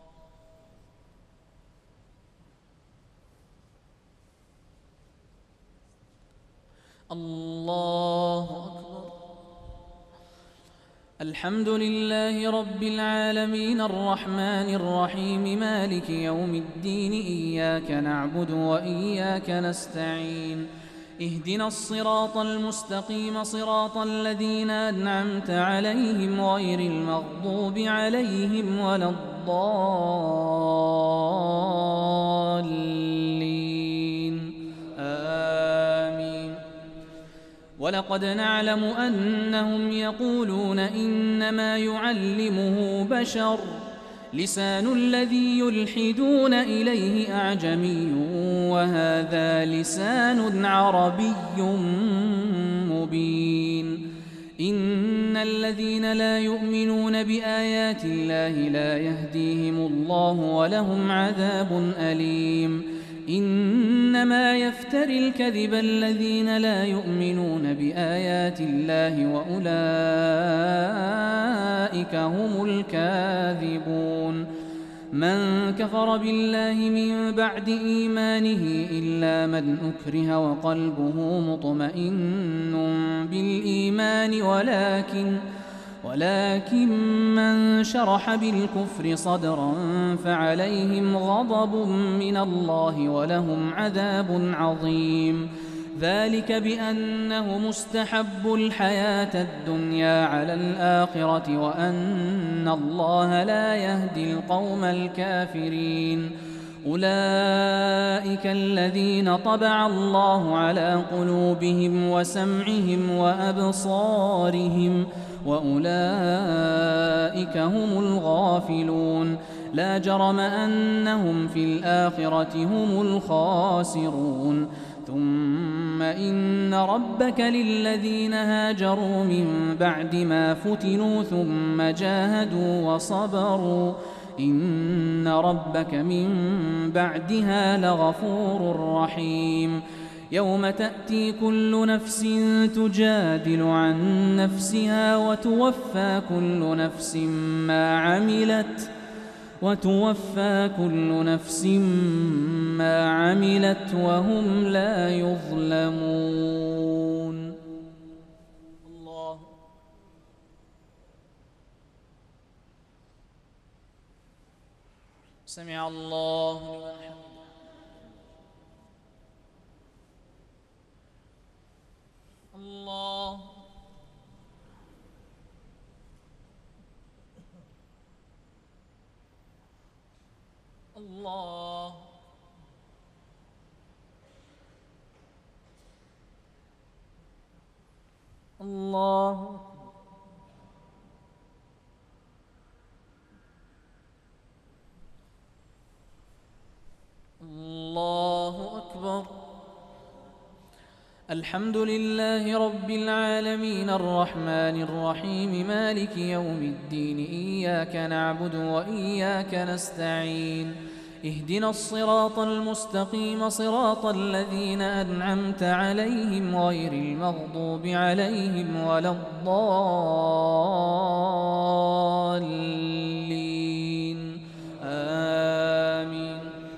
الله أكبر. الحمد لله رب العالمين الرحمن الرحيم مالك يوم الدين إياك نعبد وإياك نستعين اهدنا الصراط المستقيم صراط الذين أنعمت عليهم غير المغضوب عليهم ولا الضالين آمين. ولقد نعلم أنهم يقولون إنما يعلمه بشر لسان الذي يلحدون إليه أعجمي وهذا لسان عربي مبين إن الذين لا يؤمنون بآيات الله لا يهديهم الله ولهم عذاب أليم إنما يفتري الكذب الذين لا يؤمنون بآيات الله وأولئك هم الكاذبون من كفر بالله من بعد إيمانه إلا من أكره وقلبه مطمئن بالإيمان ولكن ولكن من شرح بالكفر صدرا فعليهم غضب من الله ولهم عذاب عظيم ذلك بأنهم استحبوا الحياة الدنيا على الآخرة وأن الله لا يهدي القوم الكافرين أولئك الذين طبع الله على قلوبهم وسمعهم وأبصارهم وأولئك هم الغافلون لا جرم أنهم في الآخرة هم الخاسرون ثم إن ربك للذين هاجروا من بعد ما فتنوا ثم جاهدوا وصبروا إن ربك من بعدها لغفور رحيم يوم تأتي كل نفس تجادل عن نفسها وتوفى كل نفس ما عملت وتوفى كل نفس ما عملت وهم لا يظلمون الله سمع الله لمن حمده الله الله الله الله أكبر الحمد لله رب العالمين الرحمن الرحيم مالك يوم الدين إياك نعبد وإياك نستعين اهدنا الصراط المستقيم صراط الذين أنعمت عليهم غير المغضوب عليهم ولا الضالين آمين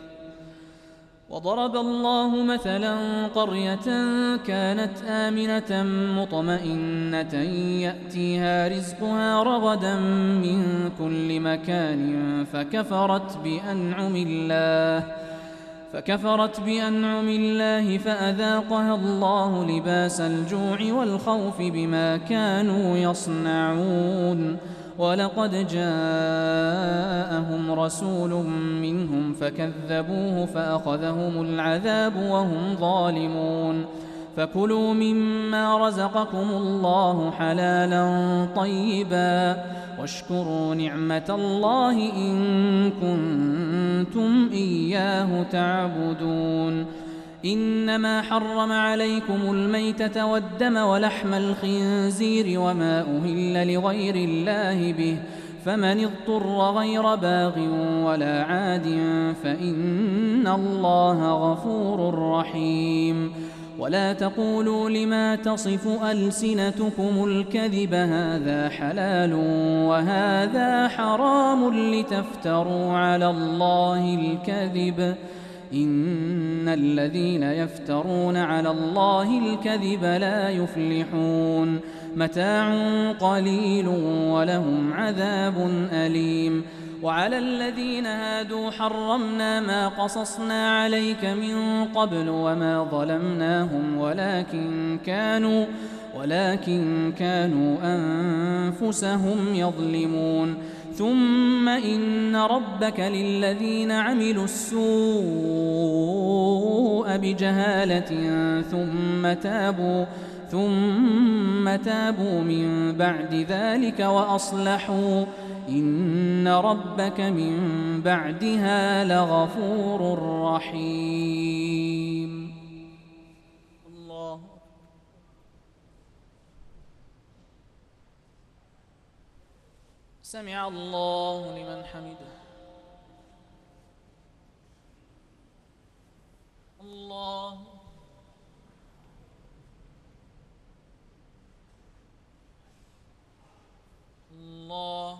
وضرب الله مثلا قرية كانت آمنة مطمئنة يأتيها رزقها رغدا من كل مكان فكفرت بأنعم الله فكفرت بأنعم الله فأذاقها الله لباس الجوع والخوف بما كانوا يصنعون ولقد جاءهم رسول منهم فكذبوه فأخذهم العذاب وهم ظالمون فكلوا مما رزقكم الله حلالا طيبا واشكروا نعمة الله إن كنتم إياه تعبدون إنما حرم عليكم الميتة والدم ولحم الخنزير وما أهل لغير الله به فمن اضطر غير باغ ولا عاد فإن الله غفور رحيم ولا تقولوا لما تصف ألسنتكم الكذب هذا حلال وهذا حرام لتفتروا على الله الكذب إن الذين يفترون على الله الكذب لا يفلحون متاع قليل ولهم عذاب أليم وعلى الذين هادوا حرمنا ما قصصنا عليك من قبل وما ظلمناهم ولكن كانوا ولكن كانوا أنفسهم يظلمون ثم إن ربك للذين عملوا السوء بجهالة ثم تابوا ثم تابوا من بعد ذلك وأصلحوا إن ربك من بعدها لغفور رحيم. الله سمع الله لمن حمده. الله الله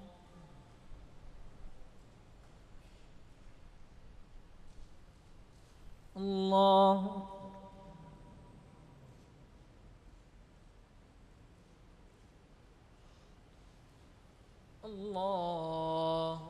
الله الله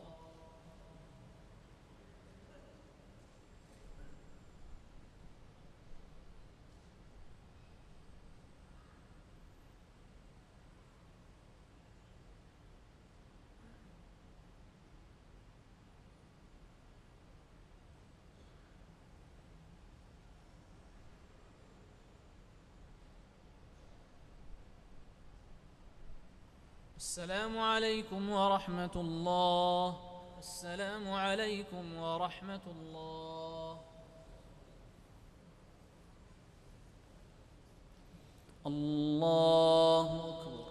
السلام عليكم ورحمة الله. السلام عليكم ورحمة الله. الله أكبر.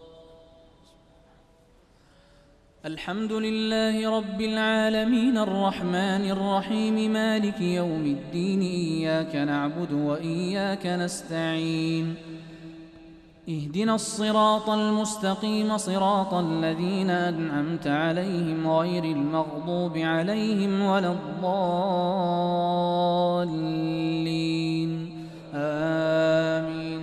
الحمد لله رب العالمين الرحمن الرحيم مالك يوم الدين إياك نعبد وإياك نستعين اهدنا الصراط المستقيم صراط الذين أنعمت عليهم غير المغضوب عليهم ولا الضالين آمين.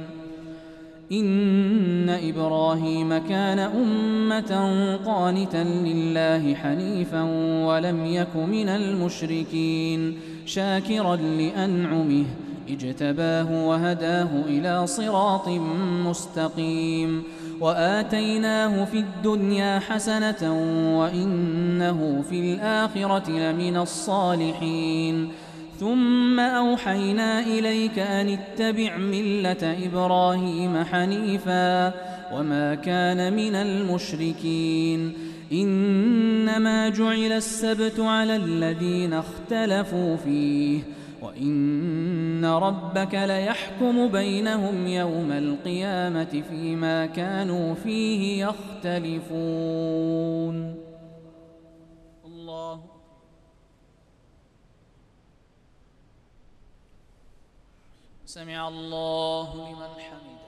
إن إبراهيم كان أمة قانتا لله حنيفا ولم يك من المشركين شاكرا لأنعمه اجتباه وهداه إلى صراط مستقيم وآتيناه في الدنيا حسنة وإنه في الآخرة لمن الصالحين. ثم أوحينا إليك أن اتبع ملة إبراهيم حنيفا وما كان من المشركين. إنما جعل السبت على الذين اختلفوا فيه وإن ربك ليحكم بينهم يوم القيامة فيما كانوا فيه يختلفون. الله سمع الله لمن حمده.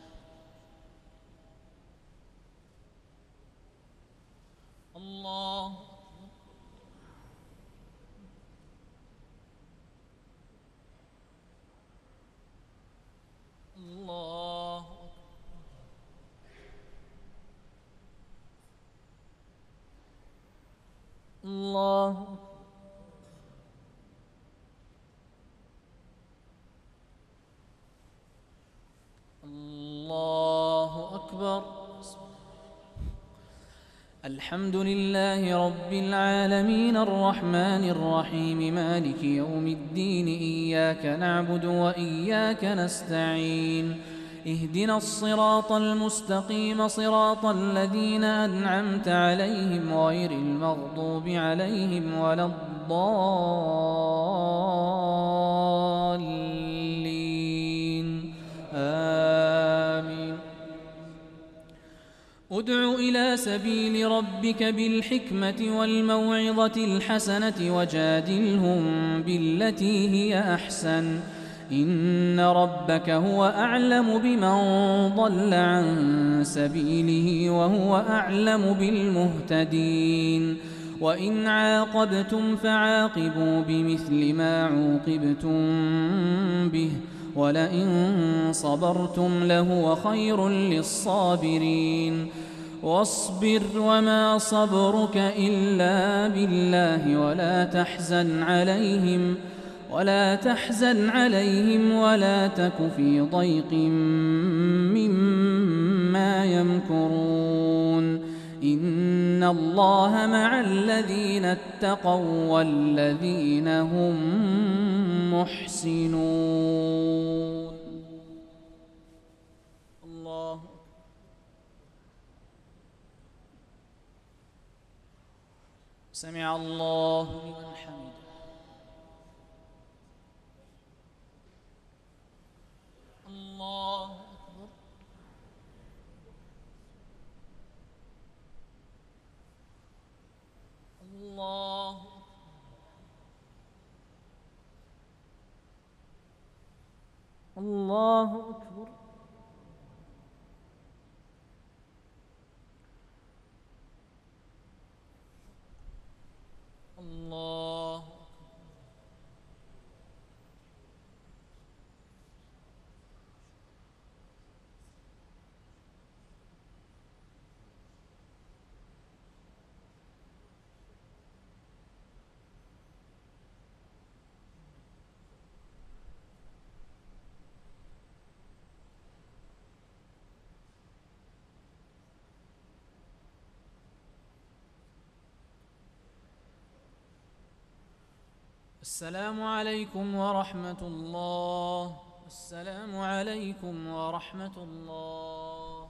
الله الله الله الله أكبر. الحمد لله رب العالمين الرحمن الرحيم مالك يوم الدين إياك نعبد وإياك نستعين اهدنا الصراط المستقيم صراط الذين أنعمت عليهم غير المغضوب عليهم ولا الضالين آمين. ادع إلى سبيل ربك بالحكمة والموعظة الحسنة وجادلهم بالتي هي أحسن إن ربك هو أعلم بمن ضل عن سبيله وهو أعلم بالمهتدين. وإن عاقبتم فعاقبوا بمثل ما عوقبتم به ولئن صبرتم لهو خير للصابرين. واصبر وما صبرك إلا بالله ولا تحزن عليهم ولا تحزن عليهم ولا تك في ضيق مما يمكرون. إن الله مع الذين اتقوا والذين هم محسنون. سمع الله لمن حمده. الله أكبر. الله الله أكبر. الله السلام عليكم ورحمة الله. السلام عليكم ورحمة الله.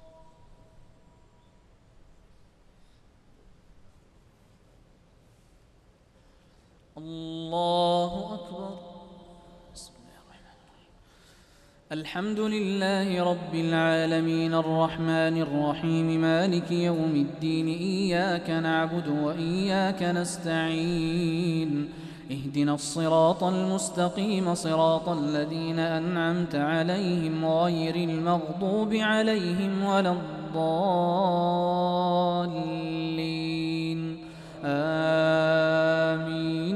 الله أكبر. بسم الله الرحمن الرحيم. الحمد لله رب العالمين الرحمن الرحيم مالك يوم الدين إياك نعبد وإياك نستعين اهدنا الصراط المستقيم صراط الذين أنعمت عليهم غير المغضوب عليهم ولا الضالين آمين.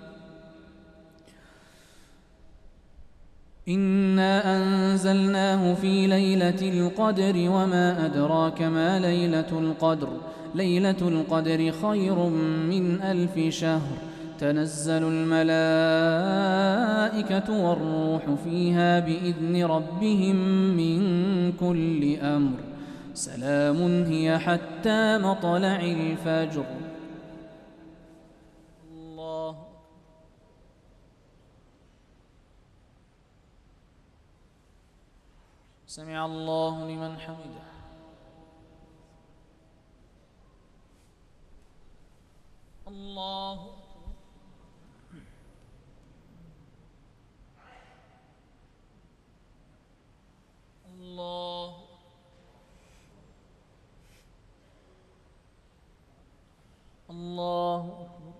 إنا أنزلناه في ليلة القدر وما أدراك ما ليلة القدر ليلة القدر خير من ألف شهر تنزل الملائكة والروح فيها بإذن ربهم من كل أمر سلام هي حتى مطلع الفجر. الله سمع الله لمن حمده. الله الله الله أكبر.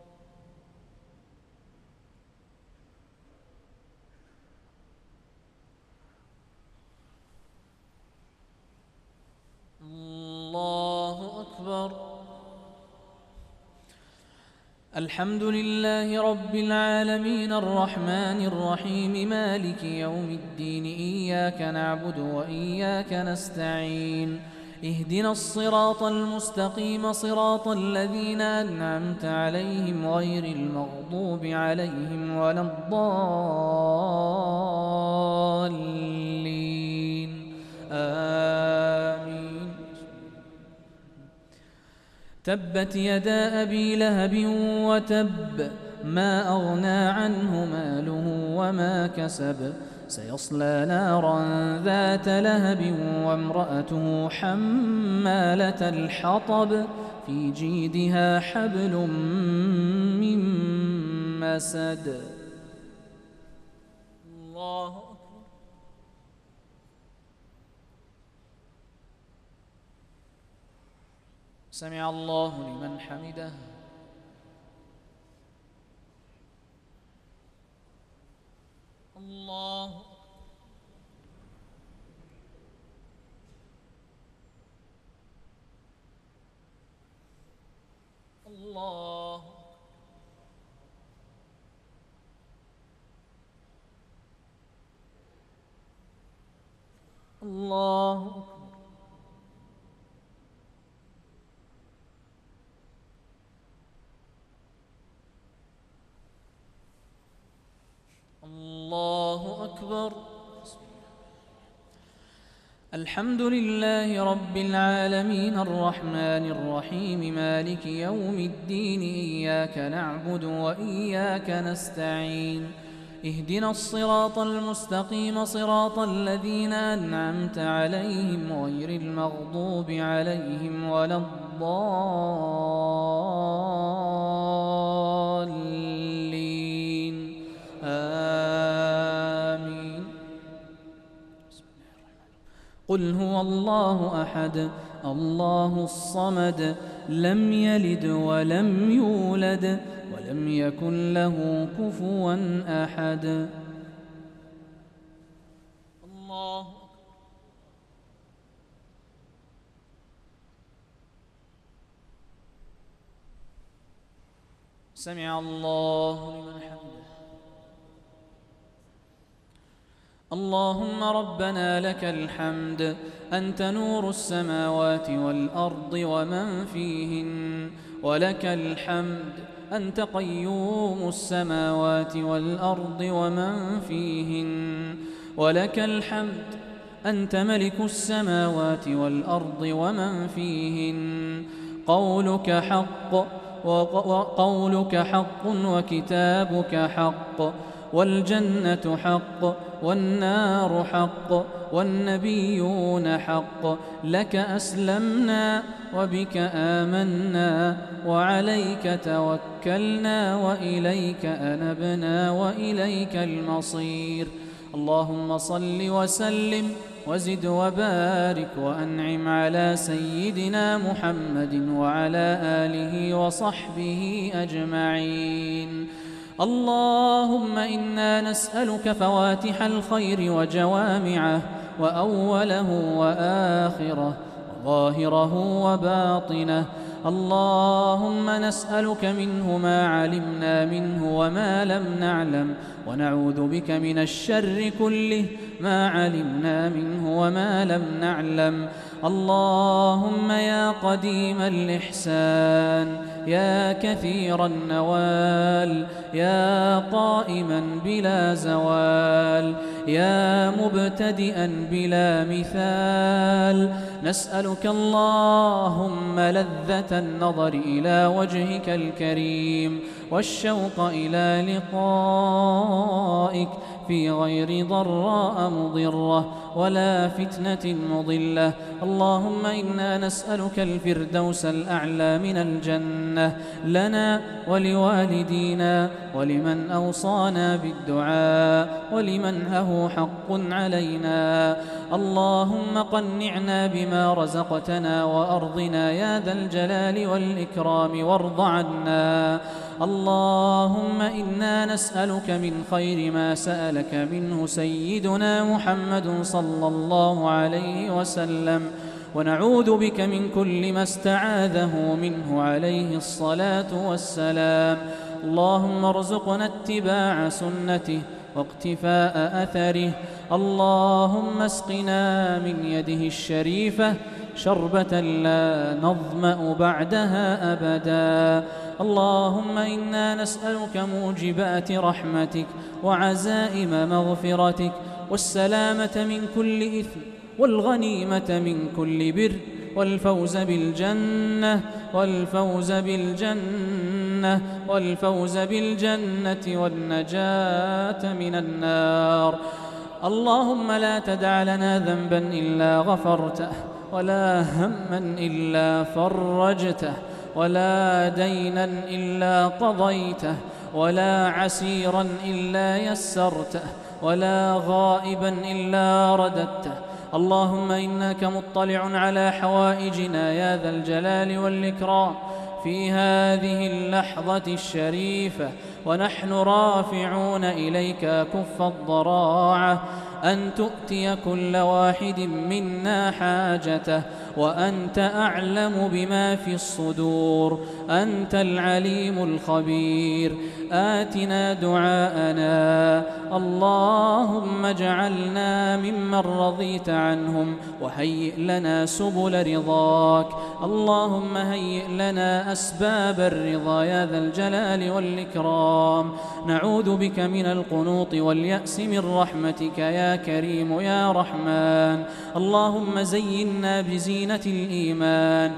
الله أكبر. الحمد لله رب العالمين الرحمن الرحيم مالك يوم الدين إياك نعبد وإياك نستعين اهدنا الصراط المستقيم صراط الذين أنعمت عليهم غير المغضوب عليهم ولا الضالين آمين. تبت يدا أبي لهب وتب ما أغنى عنه ماله وما كسب سيصلى نارا ذات لهب وامرأته حمالة الحطب في جيدها حبل من مسد. الله أكبر. سمع الله لمن حمده. الله الله الله الله أكبر. الحمد لله رب العالمين الرحمن الرحيم مالك يوم الدين إياك نعبد وإياك نستعين اهدنا الصراط المستقيم صراط الذين أنعمت عليهم غير المغضوب عليهم ولا الضالين قل هو الله أحد الله الصمد لم يلد ولم يولد ولم يكن له كفوا أحد. الله سمع الله لمن حمده. اللهم ربنا لك الحمد أنت نور السماوات والأرض ومن فيهن، ولك الحمد أنت قيوم السماوات والأرض ومن فيهن، ولك الحمد أنت ملك السماوات والأرض ومن فيهن. قولك حق وقولك حق وكتابك حق، والجنة حق والنار حق والنبيون حق. لك أسلمنا وبك آمنا وعليك توكلنا وإليك أنبنا وإليك المصير. اللهم صل وسلم وزد وبارك وأنعم على سيدنا محمد وعلى آله وصحبه أجمعين. اللهم إنا نسألك فواتح الخير وجوامعه وأوله وآخره وظاهره وباطنه. اللهم نسألك منه ما علمنا منه وما لم نعلم، ونعوذ بك من الشر كله ما علمنا منه وما لم نعلم. اللهم يا قديم الإحسان يا كثير النوال يا قائما بلا زوال يا مبتدئا بلا مثال، نسألك اللهم لذة النظر إلى وجهك الكريم والشوق إلى لقائك في غير ضراء مضرة ولا فتنة مضلة. اللهم إنا نسألك الفردوس الأعلى من الجنة لنا ولوالدينا ولمن أوصانا بالدعاء ولمن له حق علينا. اللهم قنعنا بما رزقتنا وأرضنا يا ذا الجلال والإكرام وارض عنا. اللهم إنا نسألك من خير ما سألك منه سيدنا محمد صلى الله عليه وسلم، ونعوذ بك من كل ما استعاذه منه عليه الصلاة والسلام. اللهم ارزقنا اتباع سنته واقتفاء أثره. اللهم اسقنا من يده الشريفة شربة لا نظمأ بعدها أبدا. اللهم إنا نسألك موجبات رحمتك وعزائم مغفرتك والسلامة من كل إثم والغنيمة من كل بر والفوز بالجنة والفوز بالجنة والفوز بالجنة والنجاة من النار. اللهم لا تدع لنا ذنبا إلا غفرته، ولا هما إلا فرجته، ولا دينا إلا قضيته، ولا عسيرا إلا يسرته، ولا غائبا إلا رددته. اللهم إنك مطلع على حوائجنا يا ذا الجلال والإكرام في هذه اللحظة الشريفة، ونحن رافعون إليك كف الضراعة أن تؤتي كل واحد منا حاجته، وأنت أعلم بما في الصدور، أنت العليم الخبير. آتنا دعاءنا. اللهم اجعلنا ممن رضيت عنهم وهيئ لنا سبل رضاك. اللهم هيئ لنا أسباب الرضا يا ذا الجلال والإكرام. نعوذ بك من القنوط واليأس من رحمتك يا كريم يا رحمن. اللهم زينا بزينة الإيمان.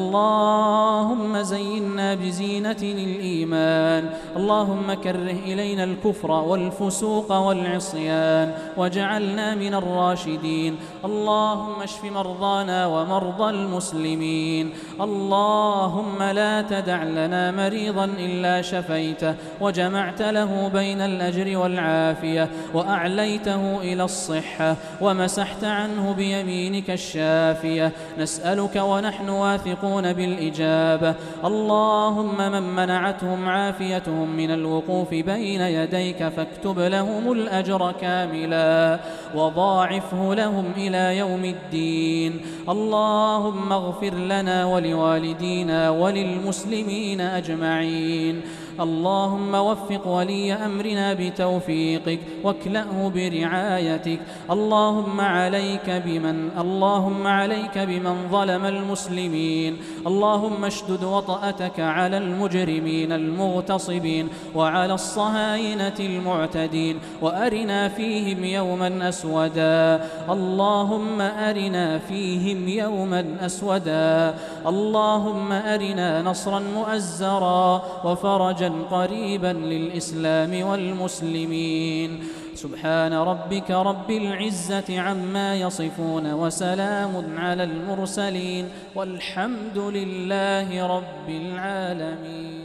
اللهم زينا بزينة الإيمان. اللهم كره إلينا الكفر والفسوق والعصيان واجعلنا من الراشدين. اللهم اشف مرضانا ومرضى المسلمين. اللهم لا تدع لنا مريضا إلا شفيته وجمعت له بين الأجر والعافية وأعليته إلى إلا الصحة ومسحت عنه بيمينك الشافية، نسألك ونحن واثقون بالإجابة. اللهم من منعتهم عافيتهم من الوقوف بين يديك فاكتب لهم الأجر كاملا وضاعفه لهم إلى يوم الدين. اللهم اغفر لنا ولوالدينا وللمسلمين أجمعين. اللهم وفق ولي أمرنا بتوفيقك واكلأه برعايتك. اللهم عليك بمن اللهم عليك بمن ظلم المسلمين. اللهم اشدد وطأتك على المجرمين المغتصبين وعلى الصهاينة المعتدين، وأرنا فيهم يوما أسودا. اللهم أرنا فيهم يوما أسودا. اللهم أرنا نصرا مؤزرا وفرجا قريبا للإسلام والمسلمين. سبحان ربك رب العزة عما يصفون وسلام على المرسلين والحمد لله رب العالمين.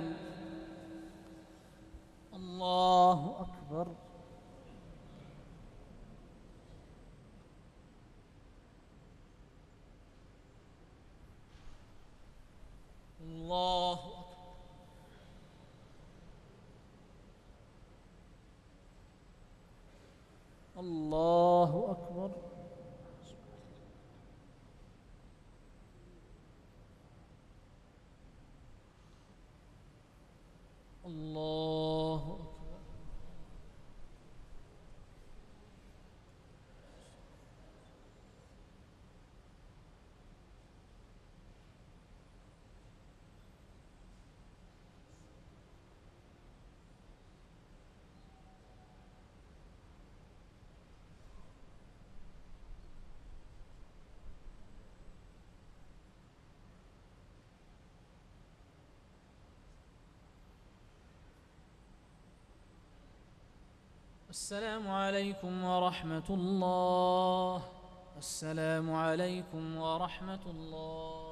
الله أكبر. الله أكبر. الله أكبر. الله أكبر. السلام عليكم ورحمة الله. السلام عليكم ورحمة الله.